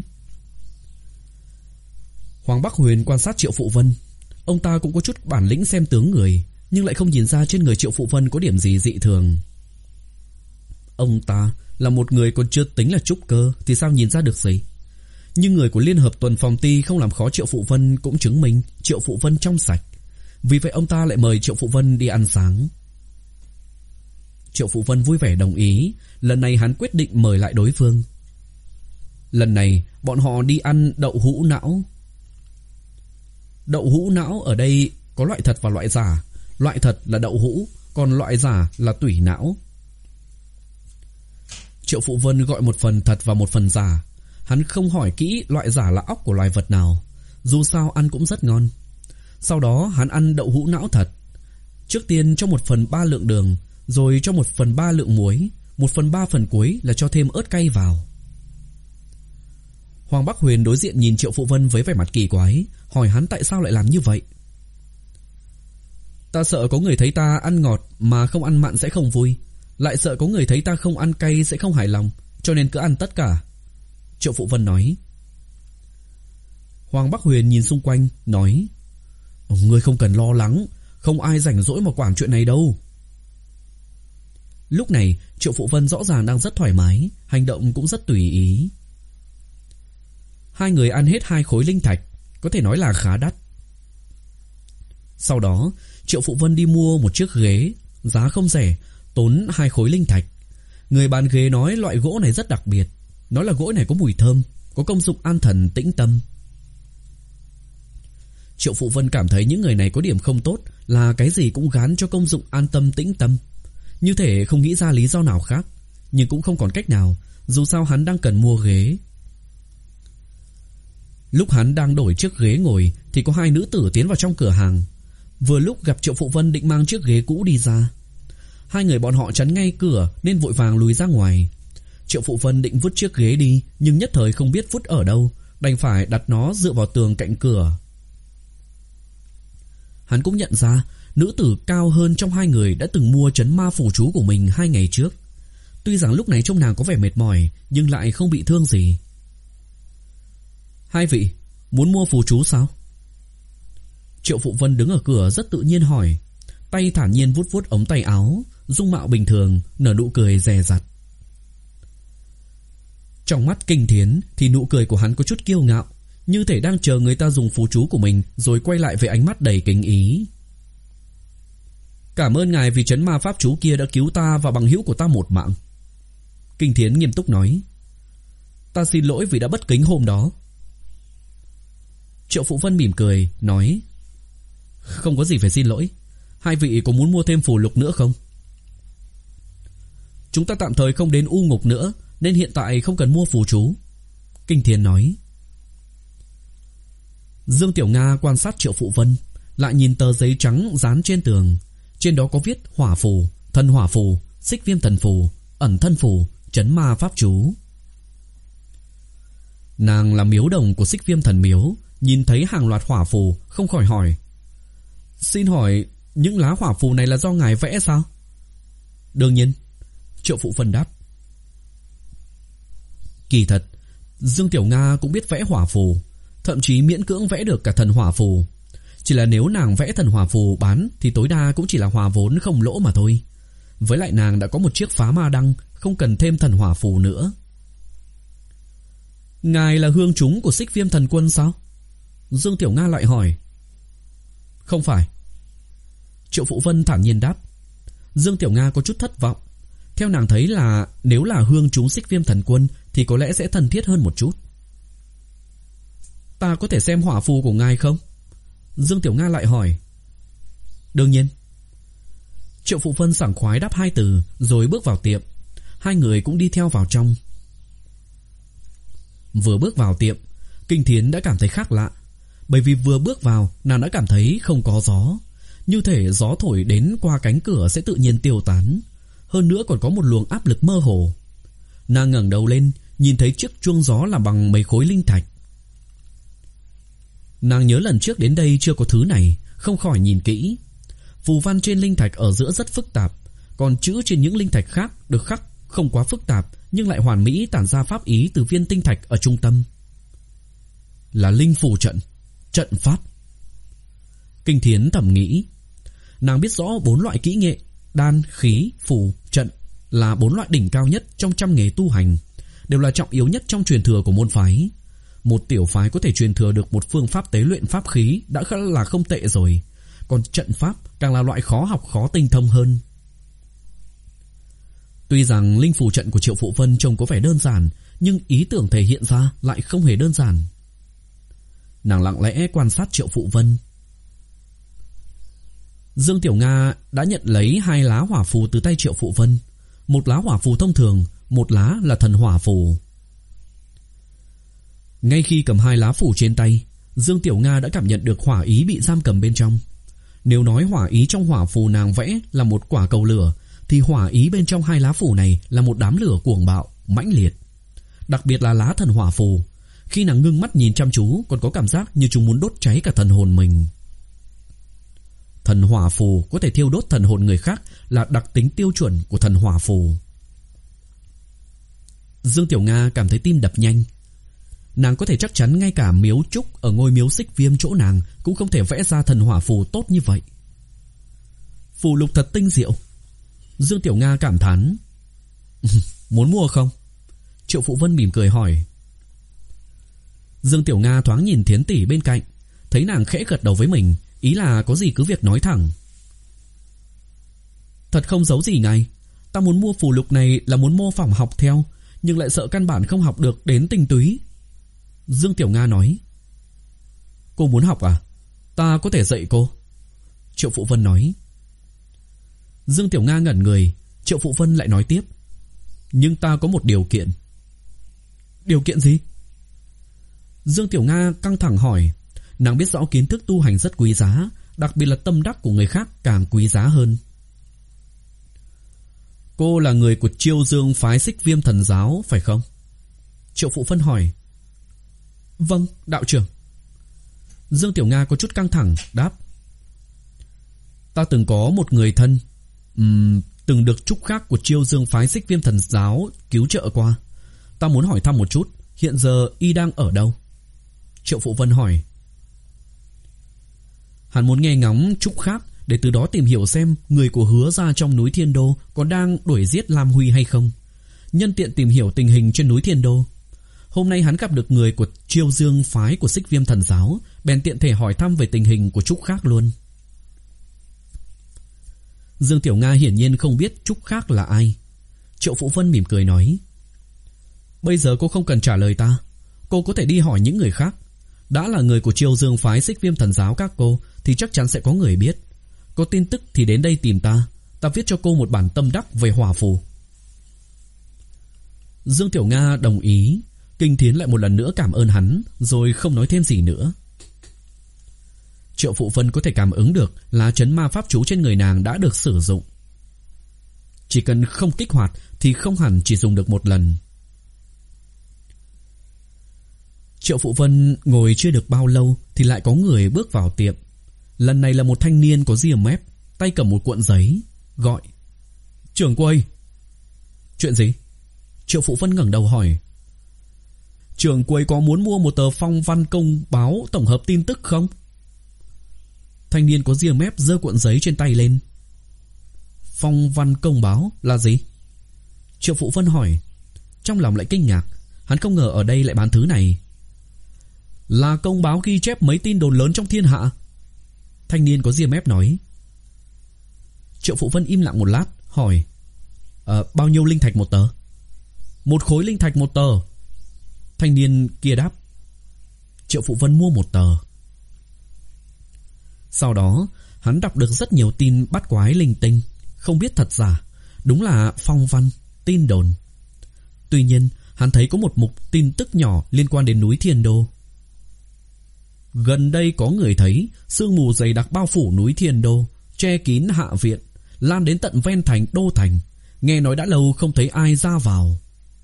Hoàng Bắc Huyền quan sát Triệu Phụ Vân. Ông ta cũng có chút bản lĩnh xem tướng người, nhưng lại không nhìn ra trên người Triệu Phụ Vân có điểm gì dị thường. Ông ta là một người còn chưa tính là trúc cơ thì sao nhìn ra được gì. Nhưng người của Liên Hợp Tuần Phòng Ty không làm khó Triệu Phụ Vân cũng chứng minh Triệu Phụ Vân trong sạch. Vì vậy ông ta lại mời Triệu Phụ Vân đi ăn sáng. Triệu Phụ Vân vui vẻ đồng ý. Lần này hắn quyết định mời lại đối phương. Lần này bọn họ đi ăn đậu hũ não. Đậu hũ não ở đây có loại thật và loại giả. Loại thật là đậu hũ, còn loại giả là tủy não. Triệu Phụ Vân gọi một phần thật và một phần giả. Hắn không hỏi kỹ loại giả là óc của loài vật nào, dù sao ăn cũng rất ngon. Sau đó hắn ăn đậu hũ não thật. Trước tiên cho một phần ba lượng đường, rồi cho một phần ba lượng muối, một phần ba phần cuối là cho thêm ớt cay vào. Hoàng Bắc Huyền đối diện nhìn Triệu Phụ Vân với vẻ mặt kỳ quái, hỏi hắn tại sao lại làm như vậy. Ta sợ có người thấy ta ăn ngọt mà không ăn mặn sẽ không vui, lại sợ có người thấy ta không ăn cay sẽ không hài lòng, cho nên cứ ăn tất cả, Triệu Phụ Vân nói. Hoàng Bắc Huyền nhìn xung quanh, nói: Ngươi không cần lo lắng, không ai rảnh rỗi mà quản chuyện này đâu. Lúc này Triệu Phụ Vân rõ ràng đang rất thoải mái, hành động cũng rất tùy ý. Hai người ăn hết hai khối linh thạch, có thể nói là khá đắt. Sau đó Triệu Phụ Vân đi mua một chiếc ghế, giá không rẻ, tốn hai khối linh thạch. Người bán ghế nói loại gỗ này rất đặc biệt, nói là gỗ này có mùi thơm, có công dụng an thần tĩnh tâm. Triệu Phụ Vân cảm thấy những người này có điểm không tốt là cái gì cũng gán cho công dụng an tâm tĩnh tâm. Như thể không nghĩ ra lý do nào khác, nhưng cũng không còn cách nào, dù sao hắn đang cần mua ghế. Lúc hắn đang đổi chiếc ghế ngồi thì có hai nữ tử tiến vào trong cửa hàng. Vừa lúc gặp Triệu Phụ Vân định mang chiếc ghế cũ đi ra. Hai người bọn họ chắn ngay cửa nên vội vàng lùi ra ngoài. Triệu Phụ Vân định vứt chiếc ghế đi, nhưng nhất thời không biết vứt ở đâu, đành phải đặt nó dựa vào tường cạnh cửa. Hắn cũng nhận ra nữ tử cao hơn trong hai người đã từng mua trấn ma phù chú của mình hai ngày trước. Tuy rằng lúc này trông nàng có vẻ mệt mỏi, nhưng lại không bị thương gì. Hai vị muốn mua phù chú sao? Triệu Phụ Vân đứng ở cửa rất tự nhiên hỏi, tay thản nhiên vuốt vuốt ống tay áo, dung mạo bình thường, nở nụ cười dè dặt. Trong mắt Kinh Thiến thì nụ cười của hắn có chút kiêu ngạo, như thể đang chờ người ta dùng phù chú của mình, rồi quay lại với ánh mắt đầy kính ý. Cảm ơn ngài vì trấn ma pháp chú kia đã cứu ta và bằng hữu của ta một mạng. Kinh Thiến nghiêm túc nói. Ta xin lỗi vì đã bất kính hôm đó. Triệu Phụ Vân mỉm cười nói, không có gì phải xin lỗi. Hai vị có muốn mua thêm phù lục nữa không? Chúng ta tạm thời không đến U Ngục nữa, nên hiện tại không cần mua phù chú, Kinh Thiến nói. Dương Tiểu Nga quan sát Triệu Phụ Vân, lại nhìn tờ giấy trắng dán trên tường. Trên đó có viết hỏa phù, thần hỏa phù, xích viêm thần phù, ẩn thân phù, trấn ma pháp chú. Nàng là miếu đồng của xích viêm thần miếu, nhìn thấy hàng loạt hỏa phù không khỏi hỏi: Xin hỏi những lá hỏa phù này là do ngài vẽ sao? Đương nhiên, Triệu Phụ Vân đáp. Kỳ thật, Dương Tiểu Nga cũng biết vẽ hỏa phù, thậm chí miễn cưỡng vẽ được cả thần hỏa phù. Chỉ là nếu nàng vẽ thần hỏa phù bán thì tối đa cũng chỉ là hòa vốn không lỗ mà thôi. Với lại nàng đã có một chiếc phá ma đăng, không cần thêm thần hỏa phù nữa. Ngài là hương chúng của xích viêm thần quân sao? Dương Tiểu Nga lại hỏi. Không phải, Triệu Phụ Vân thản nhiên đáp. Dương Tiểu Nga có chút thất vọng. Theo nàng thấy là nếu là hương chúng xích viêm thần quân thì có lẽ sẽ thân thiết hơn một chút. Ta có thể xem hỏa phù của ngài không? Dương Tiểu Nga lại hỏi. Đương nhiên. Triệu Phụ Vân sảng khoái đáp hai từ rồi bước vào tiệm. Hai người cũng đi theo vào trong. Vừa bước vào tiệm, Kinh Thiến đã cảm thấy khác lạ. Bởi vì vừa bước vào, nàng đã cảm thấy không có gió, như thể gió thổi đến qua cánh cửa sẽ tự nhiên tiêu tán. Hơn nữa còn có một luồng áp lực mơ hồ. Nàng ngẩng đầu lên, nhìn thấy chiếc chuông gió làm bằng mấy khối linh thạch. Nàng nhớ lần trước đến đây chưa có thứ này, không khỏi nhìn kỹ. Phù văn trên linh thạch ở giữa rất phức tạp, còn chữ trên những linh thạch khác được khắc không quá phức tạp, nhưng lại hoàn mỹ tản ra pháp ý từ viên tinh thạch ở trung tâm. Là linh phù trận, trận pháp. Kinh Thiến thầm nghĩ. Nàng biết rõ bốn loại kỹ nghệ đan, khí, phù, trận là bốn loại đỉnh cao nhất trong trăm nghề tu hành, đều là trọng yếu nhất trong truyền thừa của môn phái. Một tiểu phái có thể truyền thừa được một phương pháp tế luyện pháp khí đã là không tệ rồi, còn trận pháp càng là loại khó học khó tinh thông hơn. Tuy rằng linh phù trận của Triệu Phụ Vân trông có vẻ đơn giản, nhưng ý tưởng thể hiện ra lại không hề đơn giản. Nàng lặng lẽ quan sát Triệu Phụ Vân. Dương Tiểu Nga đã nhận lấy hai lá hỏa phù từ tay Triệu Phụ Vân. Một lá hỏa phù thông thường, một lá là thần hỏa phù. Ngay khi cầm hai lá phù trên tay, Dương Tiểu Nga đã cảm nhận được hỏa ý bị giam cầm bên trong. Nếu nói hỏa ý trong hỏa phù nàng vẽ là một quả cầu lửa, thì hỏa ý bên trong hai lá phù này là một đám lửa cuồng bạo, mãnh liệt. Đặc biệt là lá thần hỏa phù, khi nàng ngưng mắt nhìn chăm chú còn có cảm giác như chúng muốn đốt cháy cả thần hồn mình. Thần hỏa phù có thể thiêu đốt thần hồn người khác là đặc tính tiêu chuẩn của thần hỏa phù. Dương Tiểu Nga cảm thấy tim đập nhanh. Nàng có thể chắc chắn ngay cả miếu trúc ở ngôi miếu xích viêm chỗ nàng cũng không thể vẽ ra thần hỏa phù tốt như vậy. Phù lục thật tinh diệu. Dương Tiểu Nga cảm thán. Muốn mua không? Triệu Phụ Vân mỉm cười hỏi. Dương Tiểu Nga thoáng nhìn Thiến tỷ bên cạnh, thấy nàng khẽ gật đầu với mình, ý là có gì cứ việc nói thẳng. Thật không giấu gì ngài, ta muốn mua phù lục này là muốn mô phỏng học theo, nhưng lại sợ căn bản không học được đến tinh túy. Dương Tiểu Nga nói. Cô muốn học à? Ta có thể dạy cô. Triệu Phụ Vân nói. Dương Tiểu Nga ngẩn người. Triệu Phụ Vân lại nói tiếp. Nhưng ta có một điều kiện. Điều kiện gì? Dương Tiểu Nga căng thẳng hỏi. Nàng biết rõ kiến thức tu hành rất quý giá, đặc biệt là tâm đắc của người khác càng quý giá hơn. Cô là người của Chiêu Dương phái Xích Viêm thần giáo phải không? Triệu Phụ Vân hỏi. Vâng, đạo trưởng. Dương Tiểu Nga có chút căng thẳng đáp. Ta từng có một người thân um, từng được trúc khác của Chiêu Dương phái Xích Viêm thần giáo cứu trợ qua. Ta muốn hỏi thăm một chút, hiện giờ y đang ở đâu? Triệu Phụ Vân hỏi. Hắn muốn nghe ngóng trúc khác để từ đó tìm hiểu xem người của Hứa gia trong núi Thiên Đô có đang đuổi giết Lam Huy hay không, nhân tiện tìm hiểu tình hình trên núi Thiên Đô. Hôm nay hắn gặp được người của Chiêu Dương phái của Xích Viêm thần giáo, bèn tiện thể hỏi thăm về tình hình của trúc khác luôn. Dương Tiểu Nga hiển nhiên không biết trúc khác là ai. Triệu Phụ Vân mỉm cười nói. Bây giờ cô không cần trả lời ta, cô có thể đi hỏi những người khác. Đã là người của Chiêu Dương phái Xích Viêm thần giáo các cô thì chắc chắn sẽ có người biết. Có tin tức thì đến đây tìm ta, ta viết cho cô một bản tâm đắc về hỏa phù. Dương Tiểu Nga đồng ý. Kinh Thiến lại một lần nữa cảm ơn hắn, rồi không nói thêm gì nữa. Triệu Phụ Vân có thể cảm ứng được là trấn ma pháp chú trên người nàng đã được sử dụng. chỉ cần không kích hoạt thì không hẳn chỉ dùng được một lần. Triệu Phụ Vân ngồi chưa được bao lâu thì lại có người bước vào tiệm. Lần này là một thanh niên có ria mép, tay cầm một cuộn giấy, gọi: "Trưởng quầy." "Chuyện gì?" Triệu Phụ Vân ngẩng đầu hỏi. "Trưởng quầy có muốn mua một tờ Phong Văn Công báo tổng hợp tin tức không?" Thanh niên có ria mép giơ cuộn giấy trên tay lên. "Phong Văn Công báo là gì?" Triệu Phụ Vân hỏi. Trong lòng lại kinh ngạc, hắn không ngờ ở đây lại bán thứ này. "Là công báo ghi chép mấy tin đồn lớn trong thiên hạ." Thanh niên có ria mép nói. Triệu Phụ Vân im lặng một lát, hỏi: Ờ, bao nhiêu linh thạch một tờ?" "Một khối linh thạch một tờ." Thanh niên kia đáp. Triệu Phụ Vân mua một tờ. Sau đó hắn đọc được rất nhiều tin bắt quái linh tinh, không biết thật giả, đúng là phong văn, tin đồn. Tuy nhiên hắn thấy có một mục tin tức nhỏ liên quan đến núi Thiên Đô. Gần đây có người thấy sương mù dày đặc bao phủ núi Thiên Đô, che kín hạ viện, lan đến tận ven thành Đô Thành. Nghe nói đã lâu không thấy ai ra vào.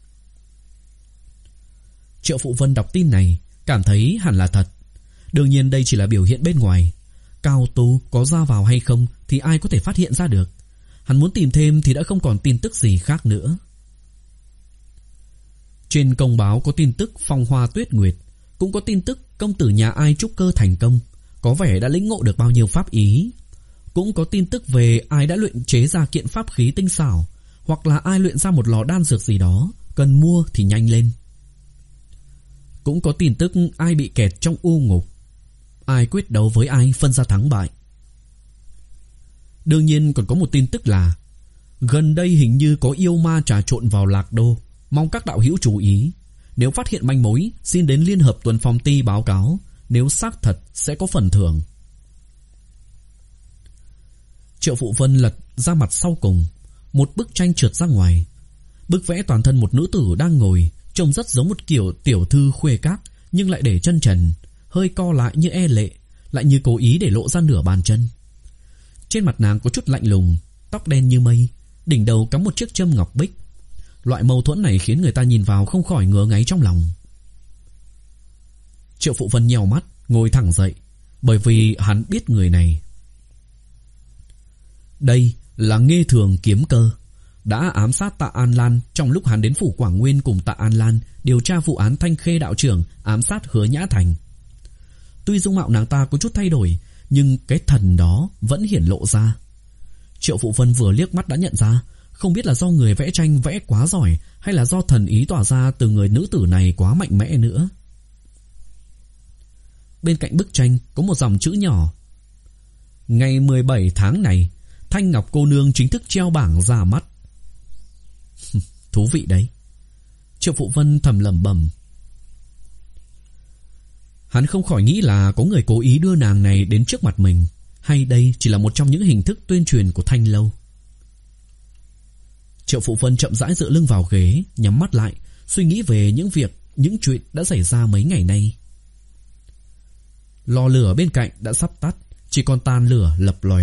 Triệu Phụ Vân đọc tin này, cảm thấy hẳn là thật. Đương nhiên đây chỉ là biểu hiện bên ngoài. Cao tu có ra vào hay không thì ai có thể phát hiện ra được. Hắn muốn tìm thêm thì đã không còn tin tức gì khác nữa. Trên công báo có tin tức phong hoa tuyết nguyệt, cũng có tin tức công tử nhà ai trúc cơ thành công, có vẻ đã lĩnh ngộ được bao nhiêu pháp ý. Cũng có tin tức về ai đã luyện chế ra kiện pháp khí tinh xảo, hoặc là ai luyện ra một lò đan dược gì đó, cần mua thì nhanh lên. Cũng có tin tức ai bị kẹt trong u ngục, ai quyết đấu với ai phân ra thắng bại. Đương nhiên còn có một tin tức là gần đây hình như có yêu ma trà trộn vào Lạc Đô, mong các đạo hữu chú ý. Nếu phát hiện manh mối, xin đến Liên Hợp Tuần Phong Ti báo cáo, nếu xác thật sẽ có phần thưởng. Triệu Phụ Vân lật ra mặt sau cùng, một bức tranh trượt ra ngoài. Bức vẽ toàn thân một nữ tử đang ngồi, trông rất giống một kiểu tiểu thư khuê các, nhưng lại để chân trần, hơi co lại như e lệ, lại như cố ý để lộ ra nửa bàn chân. Trên mặt nàng có chút lạnh lùng, tóc đen như mây, đỉnh đầu cắm một chiếc châm ngọc bích. Loại mâu thuẫn này khiến người ta nhìn vào không khỏi ngứa ngáy trong lòng. Triệu Phụ Vân nhèo mắt, ngồi thẳng dậy, bởi vì hắn biết người này. Đây là Nghê Thường Kiếm Cơ, đã ám sát Tạ An Lan trong lúc hắn đến phủ Quảng Nguyên cùng Tạ An Lan điều tra vụ án Thanh Khê đạo trưởng ám sát Hứa Nhã Thành. Tuy dung mạo nàng ta có chút thay đổi, nhưng cái thần đó vẫn hiển lộ ra. Triệu Phụ Vân vừa liếc mắt đã nhận ra, không biết là do người vẽ tranh vẽ quá giỏi hay là do thần ý tỏa ra từ người nữ tử này quá mạnh mẽ nữa. Bên cạnh bức tranh có một dòng chữ nhỏ: Ngày mười bảy tháng này, Thanh Ngọc cô nương chính thức treo bảng ra mắt. Thú vị đấy. Triệu Phụ Vân thầm lẩm bẩm. Hắn không khỏi nghĩ là có người cố ý đưa nàng này đến trước mặt mình, hay đây chỉ là một trong những hình thức tuyên truyền của Thanh lâu. Triệu Phụ Vân chậm rãi dựa lưng vào ghế, nhắm mắt lại, suy nghĩ về những việc, những chuyện đã xảy ra mấy ngày nay. Lò lửa bên cạnh đã sắp tắt, chỉ còn tàn lửa lập lòe.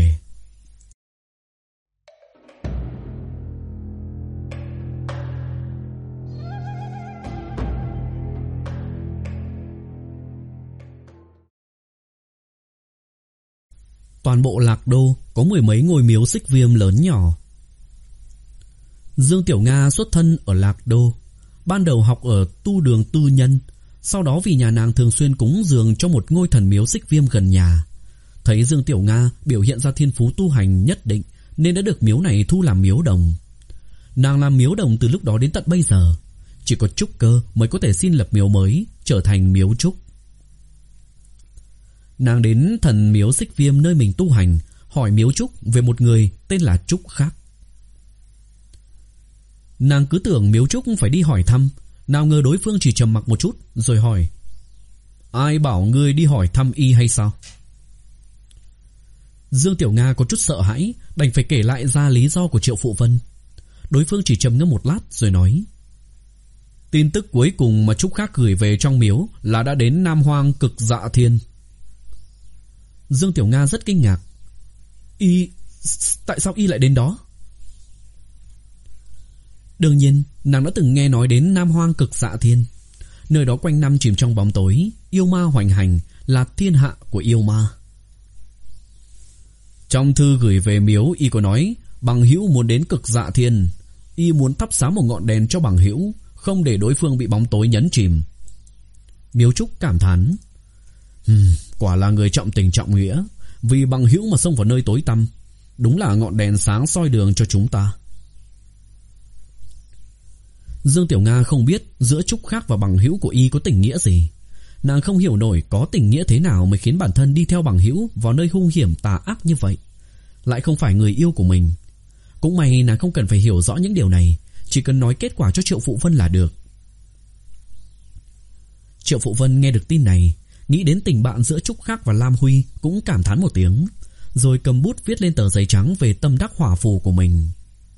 Toàn bộ Lạc Đô có mười mấy ngôi miếu Xích Viêm lớn nhỏ. Dương Tiểu Nga xuất thân ở Lạc Đô, ban đầu học ở tu đường tư nhân, sau đó vì nhà nàng thường xuyên cúng dường cho một ngôi thần miếu Xích Viêm gần nhà. Thấy Dương Tiểu Nga biểu hiện ra thiên phú tu hành nhất định nên đã được miếu này thu làm miếu đồng. Nàng làm miếu đồng từ lúc đó đến tận bây giờ, chỉ có trúc cơ mới có thể xin lập miếu mới, trở thành miếu trúc. Nàng đến thần miếu Xích Viêm nơi mình tu hành, hỏi miếu trúc về một người tên là Trúc Khác. Nàng cứ tưởng miếu trúc phải đi hỏi thăm, nào ngờ đối phương chỉ trầm mặc một chút rồi hỏi: Ai bảo ngươi đi hỏi thăm y hay sao? Dương Tiểu Nga có chút sợ hãi, đành phải kể lại ra lý do của Triệu Phụ Vân. Đối phương chỉ trầm ngâm một lát rồi nói: Tin tức cuối cùng mà Trúc Khác gửi về trong miếu là đã đến Nam Hoang Cực Dạ Thiên. Dương Tiểu Nga rất kinh ngạc. Y... tại sao y lại đến đó? Đương nhiên, nàng đã từng nghe nói đến Nam Hoang Cực Dạ Thiên. Nơi đó quanh năm chìm trong bóng tối, yêu ma hoành hành, là thiên hạ của yêu ma. Trong thư gửi về miếu, y có nói bằng hữu muốn đến Cực Dạ Thiên, y muốn thắp sáng một ngọn đèn cho bằng hữu, không để đối phương bị bóng tối nhấn chìm. Miếu Trúc cảm thán, hmm, quả là người trọng tình trọng nghĩa, vì bằng hữu mà xông vào nơi tối tăm, đúng là ngọn đèn sáng soi đường cho chúng ta. Dương Tiểu Nga không biết giữa Trúc Khác và bằng hữu của y có tình nghĩa gì. Nàng không hiểu nổi có tình nghĩa thế nào mới khiến bản thân đi theo bằng hữu vào nơi hung hiểm tà ác như vậy, lại không phải người yêu của mình. Cũng may nàng không cần phải hiểu rõ những điều này, chỉ cần nói kết quả cho Triệu Phụ Vân là được. Triệu Phụ Vân nghe được tin này, nghĩ đến tình bạn giữa Trúc Khác và Lam Huy, cũng cảm thán một tiếng, rồi cầm bút viết lên tờ giấy trắng về tâm đắc hỏa phù của mình.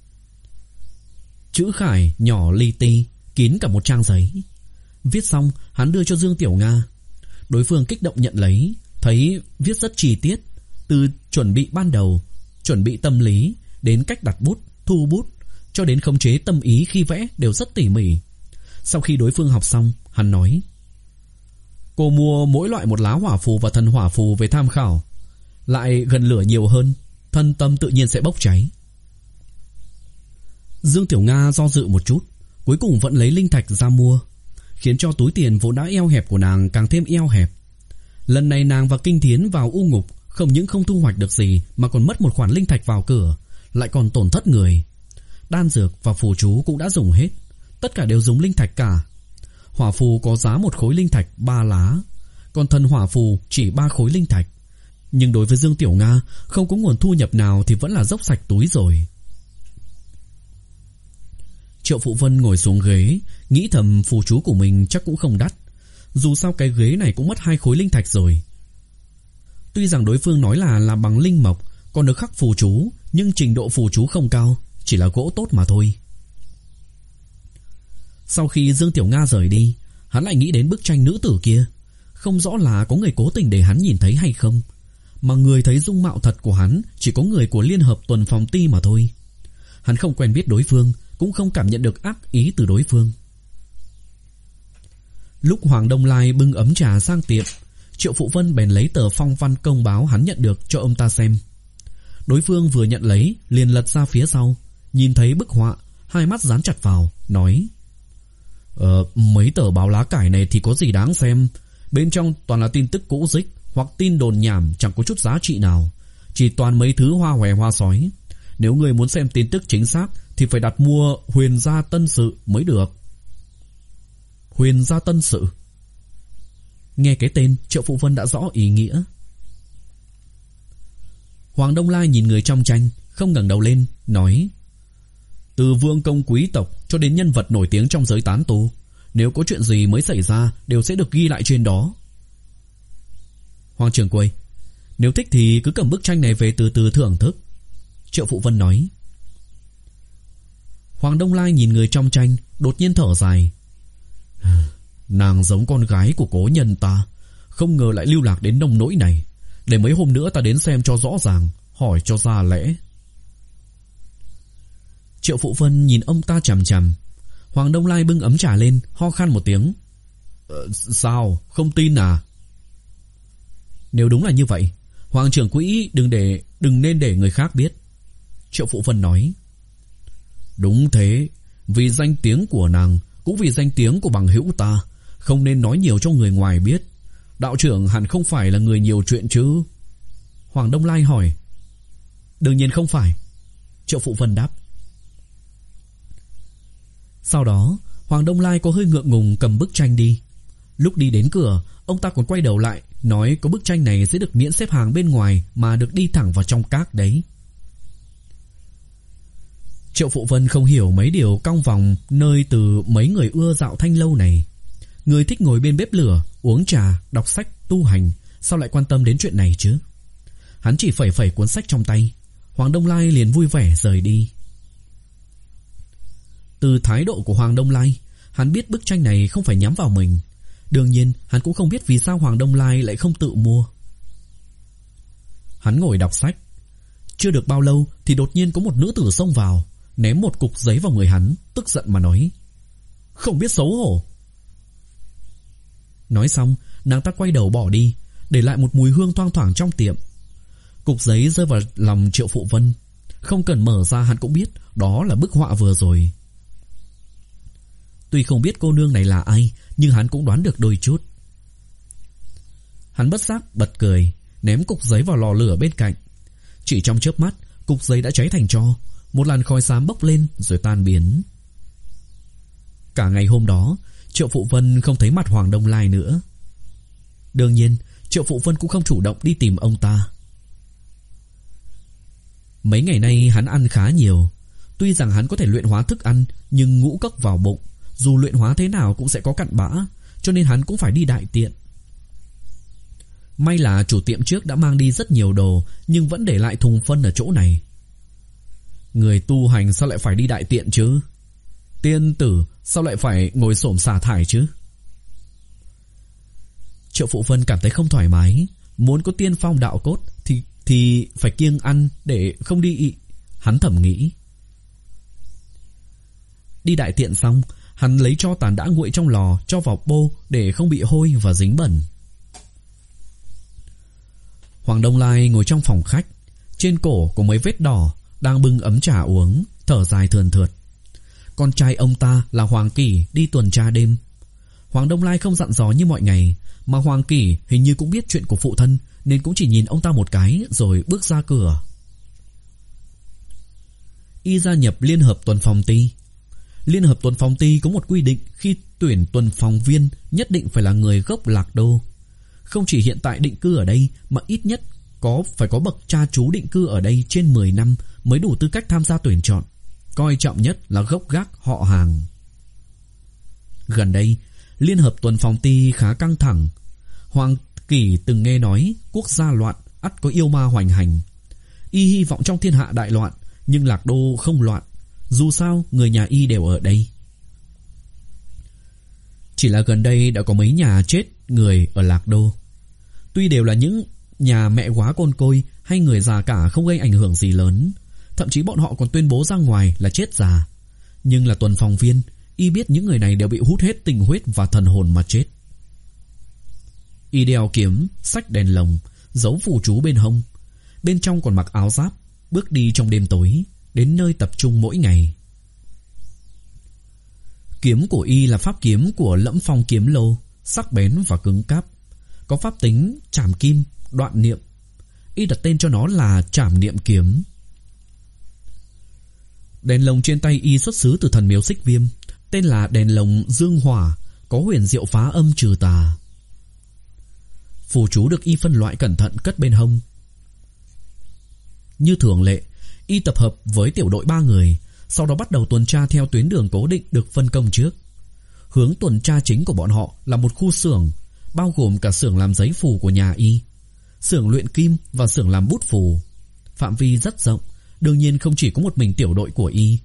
Chữ khải nhỏ li ti, kín cả một trang giấy. Viết xong, hắn đưa cho Dương Tiểu Nga. Đối phương kích động nhận lấy, thấy viết rất chi tiết, từ chuẩn bị ban đầu, chuẩn bị tâm lý, đến cách đặt bút, thu bút, cho đến khống chế tâm ý khi vẽ đều rất tỉ mỉ. Sau khi đối phương học xong, hắn nói: cô mua mỗi loại một lá hỏa phù và thần hỏa phù về tham khảo, lại gần lửa nhiều hơn, thân tâm tự nhiên sẽ bốc cháy. Dương Tiểu Nga do dự một chút, cuối cùng vẫn lấy linh thạch ra mua, khiến cho túi tiền vốn đã eo hẹp của nàng càng thêm eo hẹp. Lần này nàng và Kinh Thiến vào u ngục không những không thu hoạch được gì mà còn mất một khoản linh thạch vào cửa, lại còn tổn thất người. Đan dược và phù chú cũng đã dùng hết, tất cả đều dùng linh thạch cả. Hỏa phù có giá một khối linh thạch ba lá, còn thần hỏa phù chỉ ba khối linh thạch. Nhưng đối với Dương Tiểu Nga, không có nguồn thu nhập nào thì vẫn là dốc sạch túi rồi. Triệu Phụ Vân ngồi xuống ghế, nghĩ thầm phù chú của mình chắc cũng không đắt, dù sao cái ghế này cũng mất hai khối linh thạch rồi. Tuy rằng đối phương nói là làm bằng linh mộc, còn được khắc phù chú, nhưng trình độ phù chú không cao, chỉ là gỗ tốt mà thôi. Sau khi Dương Tiểu Nga rời đi, hắn lại nghĩ đến bức tranh nữ tử kia. Không rõ là có người cố tình để hắn nhìn thấy hay không, mà người thấy dung mạo thật của hắn chỉ có người của Liên Hợp Tuần Phòng Ti mà thôi. Hắn không quen biết đối phương, cũng không cảm nhận được ác ý từ đối phương. Lúc Hoàng Đông Lai bưng ấm trà sang tiệm, Triệu Phụ Vân bèn lấy tờ phong văn công báo hắn nhận được cho ông ta xem. Đối phương vừa nhận lấy liền lật ra phía sau, nhìn thấy bức họa, hai mắt dán chặt vào, nói: Ờ, mấy tờ báo lá cải này thì có gì đáng xem, bên trong toàn là tin tức cũ dích hoặc tin đồn nhảm chẳng có chút giá trị nào, chỉ toàn mấy thứ hoa hòe hoa sói. Nếu người muốn xem tin tức chính xác thì phải đặt mua Huyền Gia Tân Sự mới được. Huyền Gia Tân Sự. Nghe cái tên, Triệu Phụ Vân đã rõ ý nghĩa. Hoàng Đông Lai nhìn người trong tranh, không ngẩng đầu lên, nói: từ vương công quý tộc cho đến nhân vật nổi tiếng trong giới tán tu, nếu có chuyện gì mới xảy ra đều sẽ được ghi lại trên đó. Hoàng trưởng quầy, nếu thích thì cứ cầm bức tranh này về từ từ thưởng thức, Triệu Phụ Vân nói. Hoàng Đông Lai nhìn người trong tranh, đột nhiên thở dài. Nàng giống con gái của cố nhân ta, không ngờ lại lưu lạc đến nông nỗi này. Để mấy hôm nữa ta đến xem cho rõ ràng, hỏi cho ra lẽ. Triệu Phụ Vân nhìn ông ta chằm chằm. Hoàng Đông Lai bưng ấm trà lên, ho khan một tiếng. Ờ, sao, không tin à? Nếu đúng là như vậy, Hoàng trưởng quỹ đừng để đừng nên để người khác biết, Triệu Phụ Vân nói. Đúng thế, vì danh tiếng của nàng, cũng vì danh tiếng của bằng hữu ta, không nên nói nhiều cho người ngoài biết. Đạo trưởng hẳn không phải là người nhiều chuyện chứ? Hoàng Đông Lai hỏi. Đương nhiên không phải, Triệu Phụ Vân đáp. Sau đó, Hoàng Đông Lai có hơi ngượng ngùng cầm bức tranh đi. Lúc đi đến cửa, ông ta còn quay đầu lại, nói có bức tranh này sẽ được miễn xếp hàng bên ngoài mà được đi thẳng vào trong các đấy. Triệu Phụ Vân không hiểu mấy điều cong vòng nơi từ mấy người ưa dạo thanh lâu này. Người thích ngồi bên bếp lửa, uống trà, đọc sách, tu hành, sao lại quan tâm đến chuyện này chứ? Hắn chỉ phẩy phẩy cuốn sách trong tay. Hoàng Đông Lai liền vui vẻ rời đi. Từ thái độ của Hoàng Đông Lai, hắn biết bức tranh này không phải nhắm vào mình. Đương nhiên, hắn cũng không biết vì sao Hoàng Đông Lai lại không tự mua. Hắn ngồi đọc sách. Chưa được bao lâu thì đột nhiên có một nữ tử xông vào, ném một cục giấy vào người hắn, tức giận mà nói: "Không biết xấu hổ." Nói xong, nàng ta quay đầu bỏ đi, để lại một mùi hương thoang thoảng trong tiệm. Cục giấy rơi vào lòng Triệu Phụ Vân, không cần mở ra hắn cũng biết đó là bức họa vừa rồi. Tuy không biết cô nương này là ai, nhưng hắn cũng đoán được đôi chút. Hắn bất giác bật cười, ném cục giấy vào lò lửa bên cạnh. Chỉ trong chớp mắt, cục giấy đã cháy thành tro, một làn khói xám bốc lên rồi tan biến. Cả ngày hôm đó, Triệu Phụ Vân không thấy mặt Hoàng Đông Lai nữa. Đương nhiên, Triệu Phụ Vân cũng không chủ động đi tìm ông ta. Mấy ngày nay hắn ăn khá nhiều. Tuy rằng hắn có thể luyện hóa thức ăn, nhưng ngũ cốc vào bụng, dù luyện hóa thế nào cũng sẽ có cặn bã, cho nên hắn cũng phải đi đại tiện. May là chủ tiệm trước đã mang đi rất nhiều đồ, nhưng vẫn để lại thùng phân ở chỗ này. Người tu hành sao lại phải đi đại tiện chứ? Tiên tử sao lại phải ngồi xổm xả thải chứ? Triệu Phụ Vân cảm thấy không thoải mái. Muốn có tiên phong đạo cốt Thì thì phải kiêng ăn để không đi ị. Hắn thầm nghĩ. Đi đại tiện xong, hắn lấy tro tàn đã nguội trong lò cho vào bô để không bị hôi và dính bẩn. Hoàng Đông Lai ngồi trong phòng khách, trên cổ có mấy vết đỏ, đang bưng ấm trà uống, thở dài thườn thượt. Con trai ông ta là Hoàng Kỳ đi tuần tra đêm. Hoàng Đông Lai không dặn dò như mọi ngày, mà Hoàng Kỳ hình như cũng biết chuyện của phụ thân, nên cũng chỉ nhìn ông ta một cái rồi bước ra cửa. Y gia nhập Liên hợp tuần phòng ty. Liên hợp tuần phòng ty có một quy định, khi tuyển tuần phòng viên nhất định phải là người gốc Lạc Đô. Không chỉ hiện tại định cư ở đây, mà ít nhất có phải có bậc cha chú định cư ở đây trên mười năm mới đủ tư cách tham gia tuyển chọn. Coi trọng nhất là gốc gác họ hàng. Gần đây, Liên hợp tuần phòng ty khá căng thẳng. Hoàng Kỳ từng nghe nói quốc gia loạn ắt có yêu ma hoành hành. Y hy vọng trong thiên hạ đại loạn, nhưng Lạc Đô không loạn. Dù sao người nhà Y đều ở đây. Chỉ là gần đây đã có mấy nhà chết người ở Lạc Đô. Tuy đều là những nhà mẹ quá côn côi hay người già cả, không gây ảnh hưởng gì lớn. Thậm chí bọn họ còn tuyên bố ra ngoài là chết già. Nhưng là tuần phòng viên, Y biết những người này đều bị hút hết tình huyết và thần hồn mà chết. Y đeo kiếm, xách đèn lồng, giấu phù chú bên hông. Bên trong còn mặc áo giáp, bước đi trong đêm tối, đến nơi tập trung mỗi ngày. Kiếm của Y là pháp kiếm của Lẫm Phong Kiếm Lô, sắc bén và cứng cáp, có pháp tính trảm kim, đoạn niệm. Y đặt tên cho nó là Trảm Niệm Kiếm. Đèn lồng trên tay Y xuất xứ từ thần miếu Xích Viêm, tên là đèn lồng Dương Hỏa, có huyền diệu phá âm trừ tà. Phù chú được Y phân loại cẩn thận cất bên hông. Như thường lệ, Y tập hợp với tiểu đội ba người, sau đó bắt đầu tuần tra theo tuyến đường cố định được phân công trước. Hướng tuần tra chính của bọn họ là một khu xưởng, bao gồm cả xưởng làm giấy phù của nhà Y, xưởng luyện kim và xưởng làm bút phù. Phạm vi rất rộng, đương nhiên không chỉ có một mình tiểu đội của Y.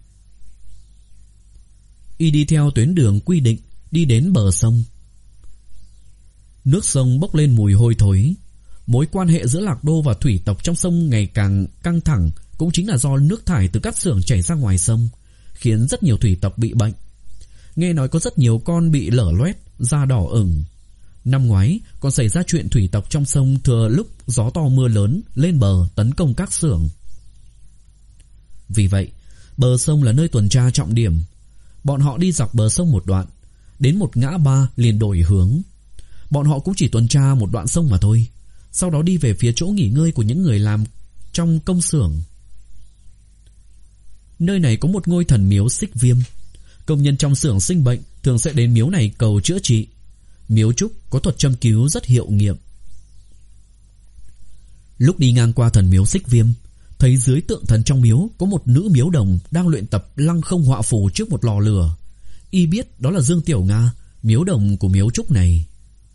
Y đi theo tuyến đường quy định, đi đến bờ sông. Nước sông bốc lên mùi hôi thối. Mối quan hệ giữa Lạc Đô và thủy tộc trong sông ngày càng căng thẳng, cũng chính là do nước thải từ các xưởng chảy ra ngoài sông, khiến rất nhiều thủy tộc bị bệnh. Nghe nói có rất nhiều con bị lở loét, da đỏ ửng. Năm ngoái còn xảy ra chuyện thủy tộc trong sông thừa lúc gió to mưa lớn lên bờ tấn công các xưởng. Vì vậy, bờ sông là nơi tuần tra trọng điểm. Bọn họ đi dọc bờ sông một đoạn, đến một ngã ba liền đổi hướng. Bọn họ cũng chỉ tuần tra một đoạn sông mà thôi, sau đó đi về phía chỗ nghỉ ngơi của những người làm trong công xưởng. Nơi này có một ngôi thần miếu Xích Viêm. Công nhân trong xưởng sinh bệnh thường sẽ đến miếu này cầu chữa trị. Miếu trúc có thuật châm cứu rất hiệu nghiệm. Lúc đi ngang qua thần miếu Xích Viêm, thấy dưới tượng thần trong miếu có một nữ miếu đồng đang luyện tập lăng không họa phù trước một lò lửa. Y biết đó là Dương Tiểu Nga, miếu đồng của miếu trúc này.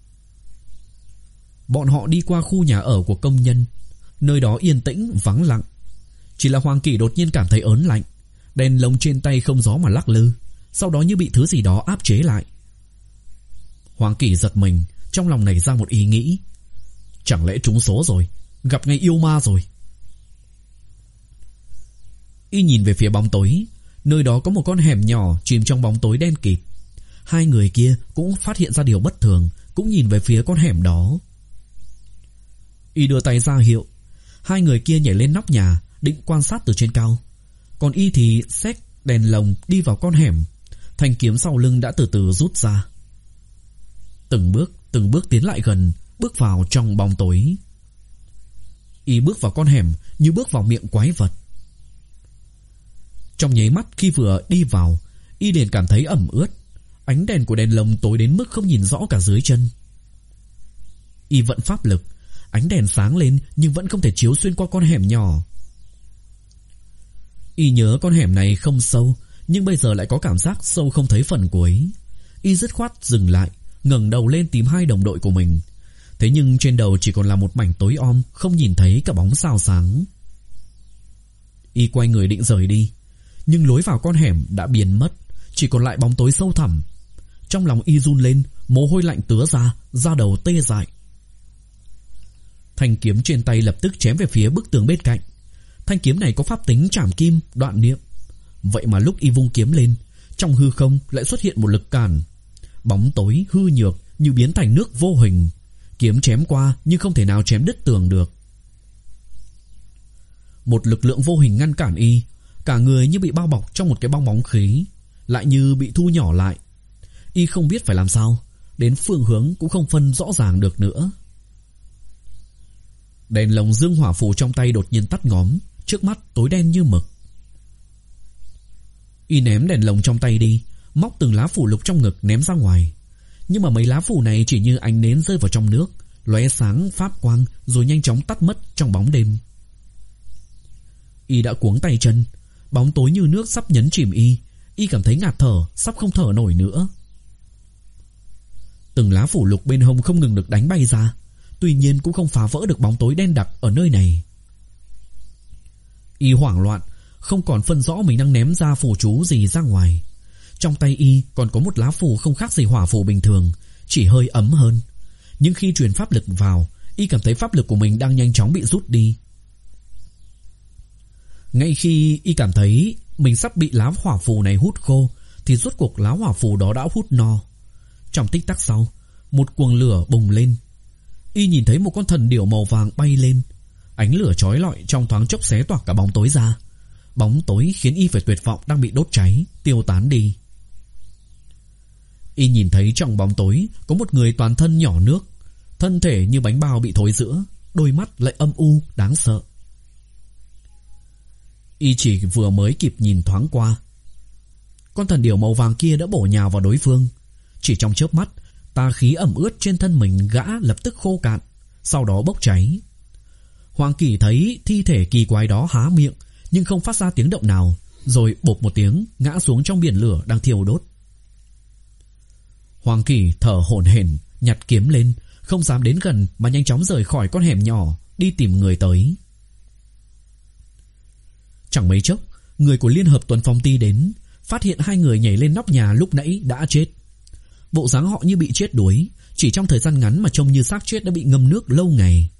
Bọn họ đi qua khu nhà ở của công nhân. Nơi đó yên tĩnh vắng lặng. Chỉ là Hoàng Kỳ đột nhiên cảm thấy ớn lạnh. Đèn lồng trên tay không gió mà lắc lư, sau đó như bị thứ gì đó áp chế lại. Hoàng Kỳ giật mình, trong lòng nảy ra một ý nghĩ. Chẳng lẽ trúng số rồi, gặp ngay yêu ma rồi. Y nhìn về phía bóng tối. Nơi đó có một con hẻm nhỏ chìm trong bóng tối đen kịt. Hai người kia cũng phát hiện ra điều bất thường, cũng nhìn về phía con hẻm đó. Y đưa tay ra hiệu. Hai người kia nhảy lên nóc nhà, định quan sát từ trên cao. Còn Y thì xách đèn lồng đi vào con hẻm. Thanh kiếm sau lưng đã từ từ rút ra. Từng bước, từng bước tiến lại gần, bước vào trong bóng tối. Y bước vào con hẻm như bước vào miệng quái vật. Trong nháy mắt khi vừa đi vào, Y liền cảm thấy ẩm ướt. Ánh đèn của đèn lồng tối đến mức không nhìn rõ cả dưới chân. Y vận pháp lực, ánh đèn sáng lên nhưng vẫn không thể chiếu xuyên qua con hẻm nhỏ. Y nhớ con hẻm này không sâu, nhưng bây giờ lại có cảm giác sâu không thấy phần cuối. Y dứt khoát dừng lại, ngẩng đầu lên tìm hai đồng đội của mình. Thế nhưng trên đầu chỉ còn là một mảnh tối om, không nhìn thấy cả bóng sao sáng. Y quay người định rời đi, nhưng lối vào con hẻm đã biến mất, chỉ còn lại bóng tối sâu thẳm. Trong lòng Y run lên, mồ hôi lạnh tứa ra, da đầu tê dại. Thanh kiếm trên tay lập tức chém về phía bức tường bên cạnh. Thanh kiếm này có pháp tính trảm kim, đoạn niệm. Vậy mà lúc Y vung kiếm lên, trong hư không lại xuất hiện một lực cản. Bóng tối hư nhược như biến thành nước vô hình. Kiếm chém qua nhưng không thể nào chém đứt tường được. Một lực lượng vô hình ngăn cản Y. Cả người như bị bao bọc trong một cái bong bóng khí, lại như bị thu nhỏ lại. Y không biết phải làm sao, đến phương hướng cũng không phân rõ ràng được nữa. Đèn lồng dương hỏa phù trong tay đột nhiên tắt ngóm, trước mắt tối đen như mực. Y ném đèn lồng trong tay đi, móc từng lá phù lục trong ngực ném ra ngoài. Nhưng mà mấy lá phù này chỉ như ánh nến rơi vào trong nước, lóe sáng pháp quang rồi nhanh chóng tắt mất trong bóng đêm. Y đã cuống tay chân, bóng tối như nước sắp nhấn chìm Y. Y cảm thấy ngạt thở, sắp không thở nổi nữa. Từng lá phù lục bên hông không ngừng được đánh bay ra, tuy nhiên cũng không phá vỡ được bóng tối đen đặc ở nơi này. Y hoảng loạn, không còn phân rõ mình đang ném ra phù chú gì ra ngoài. Trong tay Y còn có một lá phù không khác gì hỏa phù bình thường, chỉ hơi ấm hơn. Nhưng khi truyền pháp lực vào, Y cảm thấy pháp lực của mình đang nhanh chóng bị rút đi. Ngay khi Y cảm thấy mình sắp bị lá hỏa phù này hút khô, thì rốt cuộc lá hỏa phù đó đã hút no. Trong tích tắc sau, một cuồng lửa bùng lên. Y nhìn thấy một con thần điểu màu vàng bay lên. Ánh lửa chói lọi trong thoáng chốc xé toạc cả bóng tối ra. Bóng tối khiến Y phải tuyệt vọng đang bị đốt cháy, tiêu tán đi. Y nhìn thấy trong bóng tối có một người toàn thân nhỏ nước, thân thể như bánh bao bị thối rữa, đôi mắt lại âm u đáng sợ. Y chỉ vừa mới kịp nhìn thoáng qua, con thần điểu màu vàng kia đã bổ nhào vào đối phương. Chỉ trong chớp mắt, tà khí ẩm ướt trên thân mình gã lập tức khô cạn, sau đó bốc cháy. Hoàng Kỳ thấy thi thể kỳ quái đó há miệng nhưng không phát ra tiếng động nào, rồi bộp một tiếng ngã xuống trong biển lửa đang thiêu đốt. Hoàng Kỳ thở hổn hển, nhặt kiếm lên, không dám đến gần mà nhanh chóng rời khỏi con hẻm nhỏ, đi tìm người tới. Chẳng mấy chốc, người của Liên Hợp Tuần Phong Ti đến, phát hiện hai người nhảy lên nóc nhà lúc nãy đã chết. Bộ dáng họ như bị chết đuối, chỉ trong thời gian ngắn mà trông như xác chết đã bị ngâm nước lâu ngày.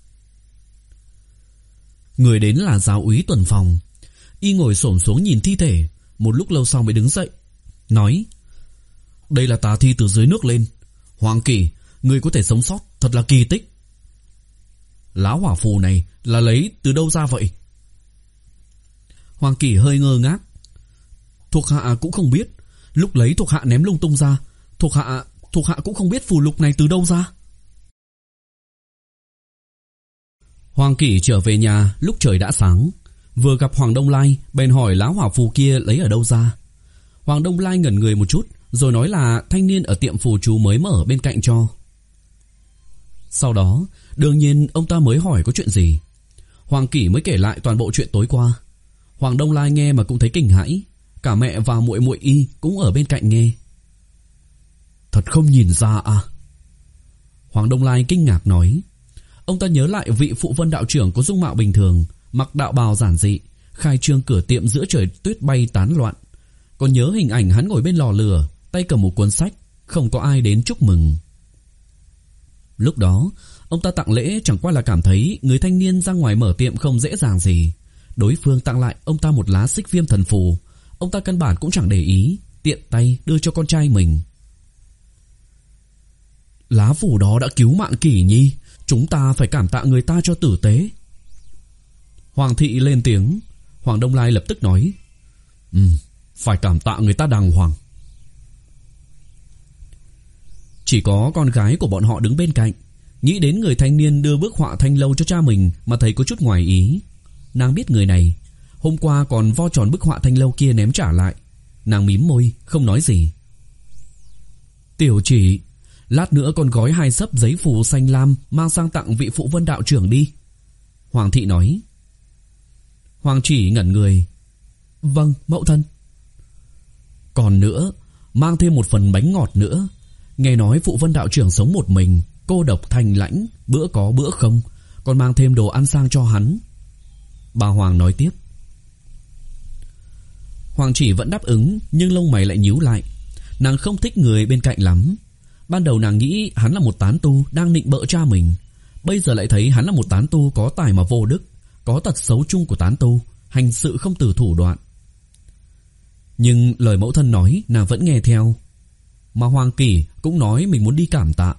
Người đến là giáo úy Tuần Phòng. Y ngồi xổm xuống nhìn thi thể, một lúc lâu sau mới đứng dậy, nói: "Đây là tà thi từ dưới nước lên. Hoàng Kỳ, người có thể sống sót, thật là kỳ tích. Lá hỏa phù này là lấy từ đâu ra vậy?" Hoàng Kỳ hơi ngơ ngác. "Thuộc hạ cũng không biết, lúc lấy thuộc hạ ném lung tung ra. Thuộc hạ, thuộc hạ cũng không biết phù lục này từ đâu ra." Hoàng Kỳ trở về nhà lúc trời đã sáng, vừa gặp Hoàng Đông Lai bèn hỏi lá hỏa phù kia lấy ở đâu ra. Hoàng Đông Lai ngẩn người một chút, rồi nói là thanh niên ở tiệm phù chú mới mở bên cạnh cho. Sau đó, đương nhiên ông ta mới hỏi có chuyện gì. Hoàng Kỳ mới kể lại toàn bộ chuyện tối qua. Hoàng Đông Lai nghe mà cũng thấy kinh hãi, cả mẹ và muội muội Y cũng ở bên cạnh nghe. "Thật không nhìn ra à?" Hoàng Đông Lai kinh ngạc nói. Ông ta nhớ lại vị phụ vân đạo trưởng có dung mạo bình thường, mặc đạo bào giản dị, khai trương cửa tiệm giữa trời tuyết bay tán loạn. Còn nhớ hình ảnh hắn ngồi bên lò lửa, tay cầm một cuốn sách, không có ai đến chúc mừng. Lúc đó, ông ta tặng lễ chẳng qua là cảm thấy người thanh niên ra ngoài mở tiệm không dễ dàng gì. Đối phương tặng lại ông ta một lá xích viêm thần phù, ông ta căn bản cũng chẳng để ý, tiện tay đưa cho con trai mình. Lá phủ đó đã cứu mạng Kỷ Nhi, chúng ta phải cảm tạ người ta cho tử tế. Hoàng thị lên tiếng. Hoàng Đông Lai lập tức nói, Ừ, phải cảm tạ người ta đàng hoàng. Chỉ có con gái của bọn họ đứng bên cạnh, nghĩ đến người thanh niên đưa bức họa thanh lâu cho cha mình mà thấy có chút ngoài ý. Nàng biết người này, hôm qua còn vo tròn bức họa thanh lâu kia ném trả lại. Nàng mím môi, không nói gì. Tiểu chỉ, lát nữa con gói hai xấp giấy phù xanh lam mang sang tặng vị phụ vân đạo trưởng đi. Hoàng thị nói. Hoàng chỉ ngẩn người. Vâng, mẫu thân. Còn nữa, mang thêm một phần bánh ngọt nữa. Nghe nói phụ vân đạo trưởng sống một mình, cô độc thanh lãnh, bữa có bữa không, còn mang thêm đồ ăn sang cho hắn. Bà Hoàng nói tiếp. Hoàng chỉ vẫn đáp ứng, nhưng lông mày lại nhíu lại. Nàng không thích người bên cạnh lắm. Ban đầu nàng nghĩ hắn là một tán tu đang nịnh bợ cha mình, bây giờ lại thấy hắn là một tán tu có tài mà vô đức, có tật xấu chung của tán tu, hành sự không từ thủ đoạn. Nhưng lời mẫu thân nói nàng vẫn nghe theo. Mà Hoàng Kỷ cũng nói mình muốn đi cảm tạ.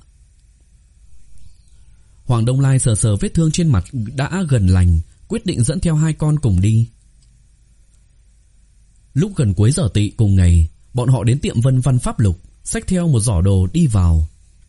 Hoàng Đông Lai sờ sờ vết thương trên mặt đã gần lành, quyết định dẫn theo hai con cùng đi. Lúc gần cuối giờ tỵ cùng ngày, bọn họ đến tiệm Vân Văn Pháp Lục, xách theo một giỏ đồ đi vào.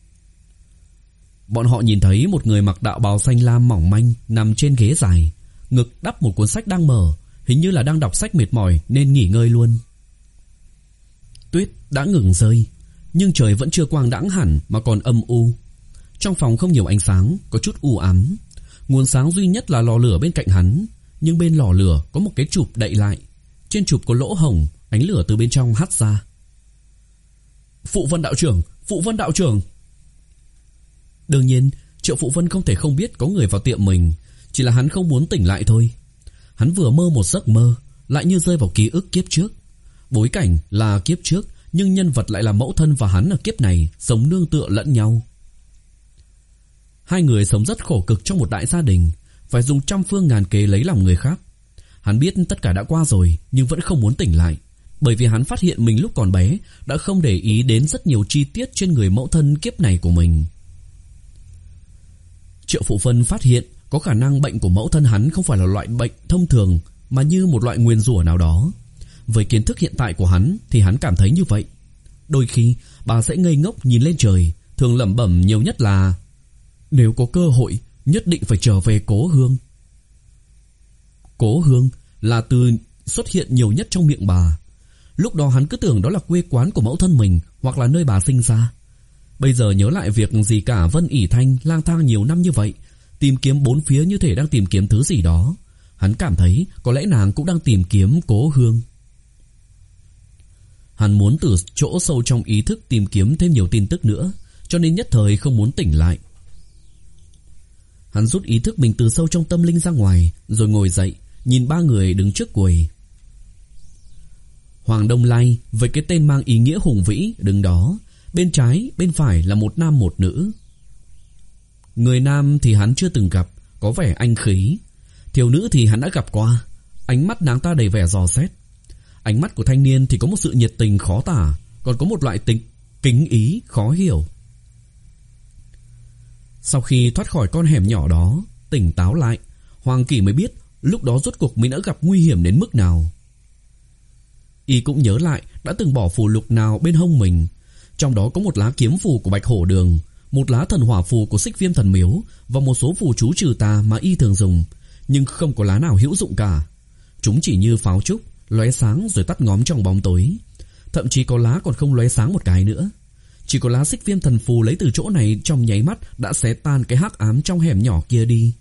Bọn họ nhìn thấy một người mặc đạo bào xanh lam mỏng manh nằm trên ghế dài, ngực đắp một cuốn sách đang mở, hình như là đang đọc sách mệt mỏi nên nghỉ ngơi luôn. Tuyết đã ngừng rơi, nhưng trời vẫn chưa quang đãng hẳn mà còn âm u. Trong phòng không nhiều ánh sáng, có chút u ám. Nguồn sáng duy nhất là lò lửa bên cạnh hắn, nhưng bên lò lửa có một cái chụp đậy lại. Trên chụp có lỗ hổng, ánh lửa từ bên trong hắt ra. Phụ Vân đạo trưởng, Phụ Vân đạo trưởng. Đương nhiên, Triệu Phụ Vân không thể không biết có người vào tiệm mình, chỉ là hắn không muốn tỉnh lại thôi. Hắn vừa mơ một giấc mơ, lại như rơi vào ký ức kiếp trước. Bối cảnh là kiếp trước, nhưng nhân vật lại là mẫu thân và hắn ở kiếp này, sống nương tựa lẫn nhau. Hai người sống rất khổ cực trong một đại gia đình, phải dùng trăm phương ngàn kế lấy lòng người khác. Hắn biết tất cả đã qua rồi, nhưng vẫn không muốn tỉnh lại, bởi vì hắn phát hiện mình lúc còn bé đã không để ý đến rất nhiều chi tiết trên người mẫu thân kiếp này của mình. Triệu Phụ Vân phát hiện có khả năng bệnh của mẫu thân hắn không phải là loại bệnh thông thường, mà như một loại nguyền rủa nào đó. Với kiến thức hiện tại của hắn thì hắn cảm thấy như vậy. Đôi khi bà sẽ ngây ngốc nhìn lên trời, thường lẩm bẩm nhiều nhất là nếu có cơ hội nhất định phải trở về cố hương. Cố hương là từ xuất hiện nhiều nhất trong miệng bà. Lúc đó hắn cứ tưởng đó là quê quán của mẫu thân mình, hoặc là nơi bà sinh ra. Bây giờ nhớ lại việc gì cả Vân ỉ Thanh lang thang nhiều năm như vậy, tìm kiếm bốn phía như thể đang tìm kiếm thứ gì đó, hắn cảm thấy có lẽ nàng cũng đang tìm kiếm cố hương. Hắn muốn từ chỗ sâu trong ý thức tìm kiếm thêm nhiều tin tức nữa, cho nên nhất thời không muốn tỉnh lại. Hắn rút ý thức mình từ sâu trong tâm linh ra ngoài, rồi ngồi dậy, nhìn ba người đứng trước quầy. Hoàng Đông Lai với cái tên mang ý nghĩa hùng vĩ đứng đó, bên trái bên phải là một nam một nữ. Người nam thì hắn chưa từng gặp, có vẻ anh khí. Thiếu nữ thì hắn đã gặp qua, ánh mắt nàng ta đầy vẻ dò xét. Ánh mắt của thanh niên thì có một sự nhiệt tình khó tả, còn có một loại tính kính ý khó hiểu. Sau khi thoát khỏi con hẻm nhỏ đó, tỉnh táo lại, Hoàng Kỷ mới biết lúc đó rốt cuộc mình đã gặp nguy hiểm đến mức nào. Y cũng nhớ lại đã từng bỏ phù lục nào bên hông mình. Trong đó có một lá kiếm phù của Bạch Hổ Đường, một lá thần hỏa phù của Xích Viêm Thần Miếu và một số phù chú trừ tà mà Y thường dùng, nhưng không có lá nào hữu dụng cả. Chúng chỉ như pháo trúc, lóe sáng rồi tắt ngóm trong bóng tối. Thậm chí có lá còn không lóe sáng một cái nữa. Chỉ có lá Xích Viêm Thần Phù lấy từ chỗ này trong nháy mắt đã xé tan cái hắc ám trong hẻm nhỏ kia đi.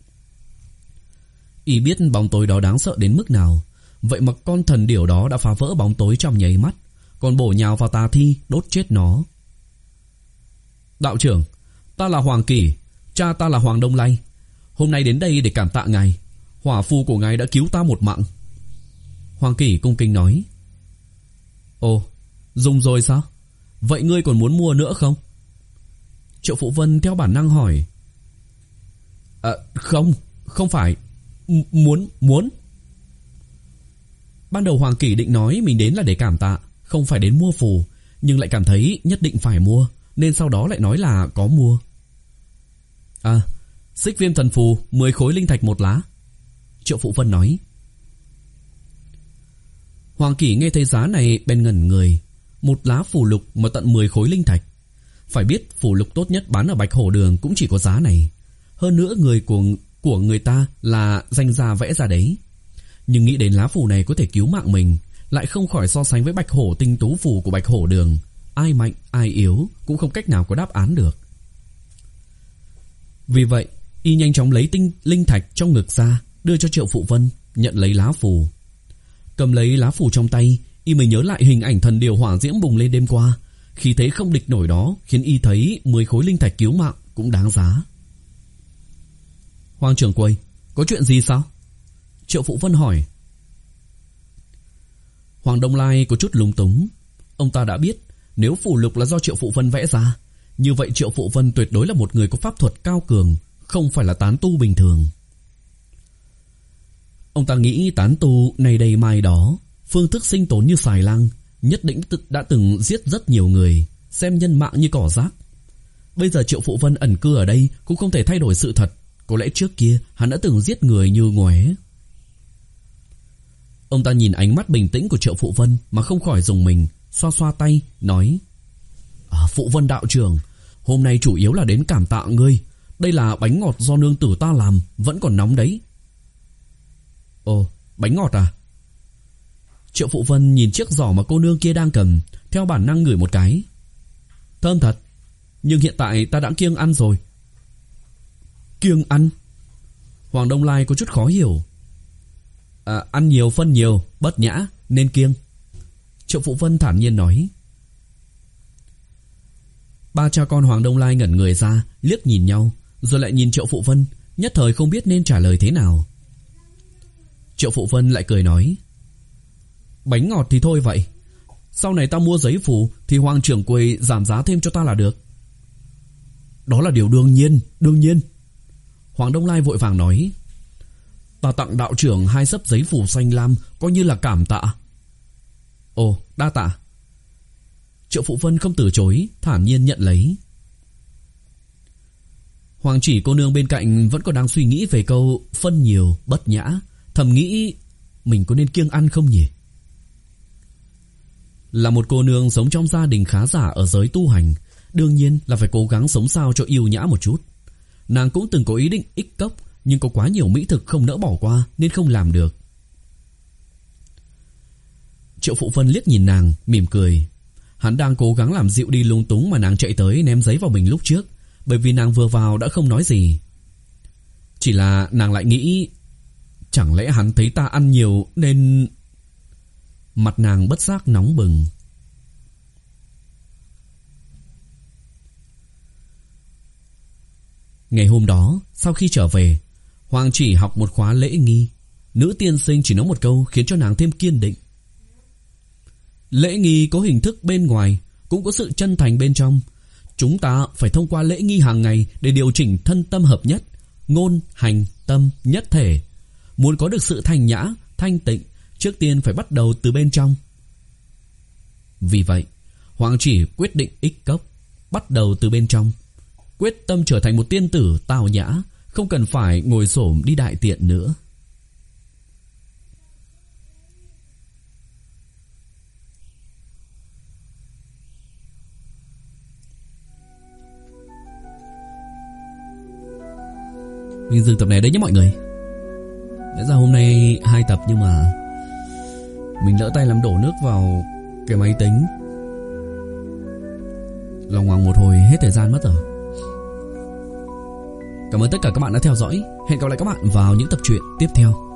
Y biết bóng tối đó đáng sợ đến mức nào, vậy mà con thần điểu đó đã phá vỡ bóng tối trong nháy mắt, còn bổ nhào vào tà thi đốt chết nó. Đạo trưởng, ta là Hoàng Kỷ, cha ta là Hoàng Đông Lai. Hôm nay đến đây để cảm tạ ngài. Hỏa phù của ngài đã cứu ta một mạng. Hoàng Kỷ cung kính nói. Ồ, dùng rồi sao? Vậy ngươi còn muốn mua nữa không? Triệu Phụ Vân theo bản năng hỏi. À, không, không phải. M- muốn, muốn. Ban đầu Hoàng Kỷ định nói mình đến là để cảm tạ, không phải đến mua phù, nhưng lại cảm thấy nhất định phải mua, nên sau đó lại nói là có mua. À, xích viêm thần phù mười khối linh thạch một lá, Triệu Phụ Vân nói. Hoàng Kỷ nghe thấy giá này bèn ngẩn người. Một lá phù lục mà tận mười khối linh thạch. Phải biết phù lục tốt nhất bán ở Bạch Hổ Đường cũng chỉ có giá này. Hơn nữa người của, của người ta là danh gia vẽ ra đấy. Nhưng nghĩ đến lá phù này có thể cứu mạng mình, lại không khỏi so sánh với Bạch Hổ tinh tú phù của Bạch Hổ Đường. Ai mạnh ai yếu cũng không cách nào có đáp án được. Vì vậy y nhanh chóng lấy tinh linh thạch trong ngực ra, đưa cho Triệu Phụ Vân, nhận lấy lá phù. Cầm lấy lá phù trong tay, y mới nhớ lại hình ảnh thần điều hỏa diễm bùng lên đêm qua. Khi thế không địch nổi đó khiến y thấy mười khối linh thạch cứu mạng cũng đáng giá. Hoàng trưởng quầy, có chuyện gì sao? Triệu Phụ Vân hỏi. Hoàng Đông Lai có chút lúng túng. Ông ta đã biết nếu phù lục là do Triệu Phụ Vân vẽ ra, như vậy Triệu Phụ Vân tuyệt đối là một người có pháp thuật cao cường, không phải là tán tu bình thường. Ông ta nghĩ tán tu này đây mai đó, phương thức sinh tồn như xài lang, nhất định đã từng giết rất nhiều người, xem nhân mạng như cỏ rác. Bây giờ Triệu Phụ Vân ẩn cư ở đây cũng không thể thay đổi sự thật. Có lẽ trước kia hắn đã từng giết người như ngoé. Ông ta nhìn ánh mắt bình tĩnh của Triệu Phụ Vân mà không khỏi rùng mình, xoa xoa tay, nói: à, Phụ Vân đạo trưởng, hôm nay chủ yếu là đến cảm tạ ngươi. Đây là bánh ngọt do nương tử ta làm, vẫn còn nóng đấy. Ồ, bánh ngọt à? Triệu Phụ Vân nhìn chiếc giỏ mà cô nương kia đang cầm, theo bản năng ngửi một cái. Thơm thật, nhưng hiện tại ta đã kiêng ăn rồi. Kiêng ăn? Hoàng Đông Lai có chút khó hiểu. À, ăn nhiều phân nhiều, bất nhã, nên kiêng. Triệu Phụ Vân thản nhiên nói. Ba cha con Hoàng Đông Lai ngẩn người ra, liếc nhìn nhau, rồi lại nhìn Triệu Phụ Vân, nhất thời không biết nên trả lời thế nào. Triệu Phụ Vân lại cười nói: bánh ngọt thì thôi vậy, sau này ta mua giấy phù thì Hoàng trưởng quầy giảm giá thêm cho ta là được. Đó là điều đương nhiên, đương nhiên. Hoàng Đông Lai vội vàng nói: ta tặng đạo trưởng hai xấp giấy phù xanh lam, coi như là cảm tạ. Ồ, đa tạ. Triệu Phụ Vân không từ chối, thản nhiên nhận lấy. Hoàng Chỉ cô nương bên cạnh vẫn còn đang suy nghĩ về câu phân nhiều, bất nhã, thầm nghĩ mình có nên kiêng ăn không nhỉ? Là một cô nương sống trong gia đình khá giả ở giới tu hành, đương nhiên là phải cố gắng sống sao cho yêu nhã một chút. Nàng cũng từng có ý định ích cốc, nhưng có quá nhiều mỹ thực không nỡ bỏ qua nên không làm được. Triệu Phụ Vân liếc nhìn nàng, mỉm cười. Hắn đang cố gắng làm dịu đi lung túng mà nàng chạy tới ném giấy vào mình lúc trước, bởi vì nàng vừa vào đã không nói gì. Chỉ là nàng lại nghĩ, chẳng lẽ hắn thấy ta ăn nhiều nên... Mặt nàng bất giác nóng bừng. Ngày hôm đó, sau khi trở về, Hoàng Chỉ học một khóa lễ nghi. Nữ tiên sinh chỉ nói một câu khiến cho nàng thêm kiên định. Lễ nghi có hình thức bên ngoài, cũng có sự chân thành bên trong. Chúng ta phải thông qua lễ nghi hàng ngày để điều chỉnh thân tâm hợp nhất, ngôn, hành, tâm nhất thể. Muốn có được sự thanh nhã, thanh tịnh, trước tiên phải bắt đầu từ bên trong. Vì vậy, Hoàng Chỉ quyết định ích cốc, bắt đầu từ bên trong, quyết tâm trở thành một tiên tử tào nhã, không cần phải ngồi xổm đi đại tiện nữa. Mình dừng tập này đấy nhé mọi người. Lẽ ra hôm nay hai tập nhưng mà mình lỡ tay làm đổ nước vào cái máy tính, lòng hoàng một hồi hết thời gian mất rồi. Cảm ơn tất cả các bạn đã theo dõi. Hẹn gặp lại các bạn vào những tập truyện tiếp theo.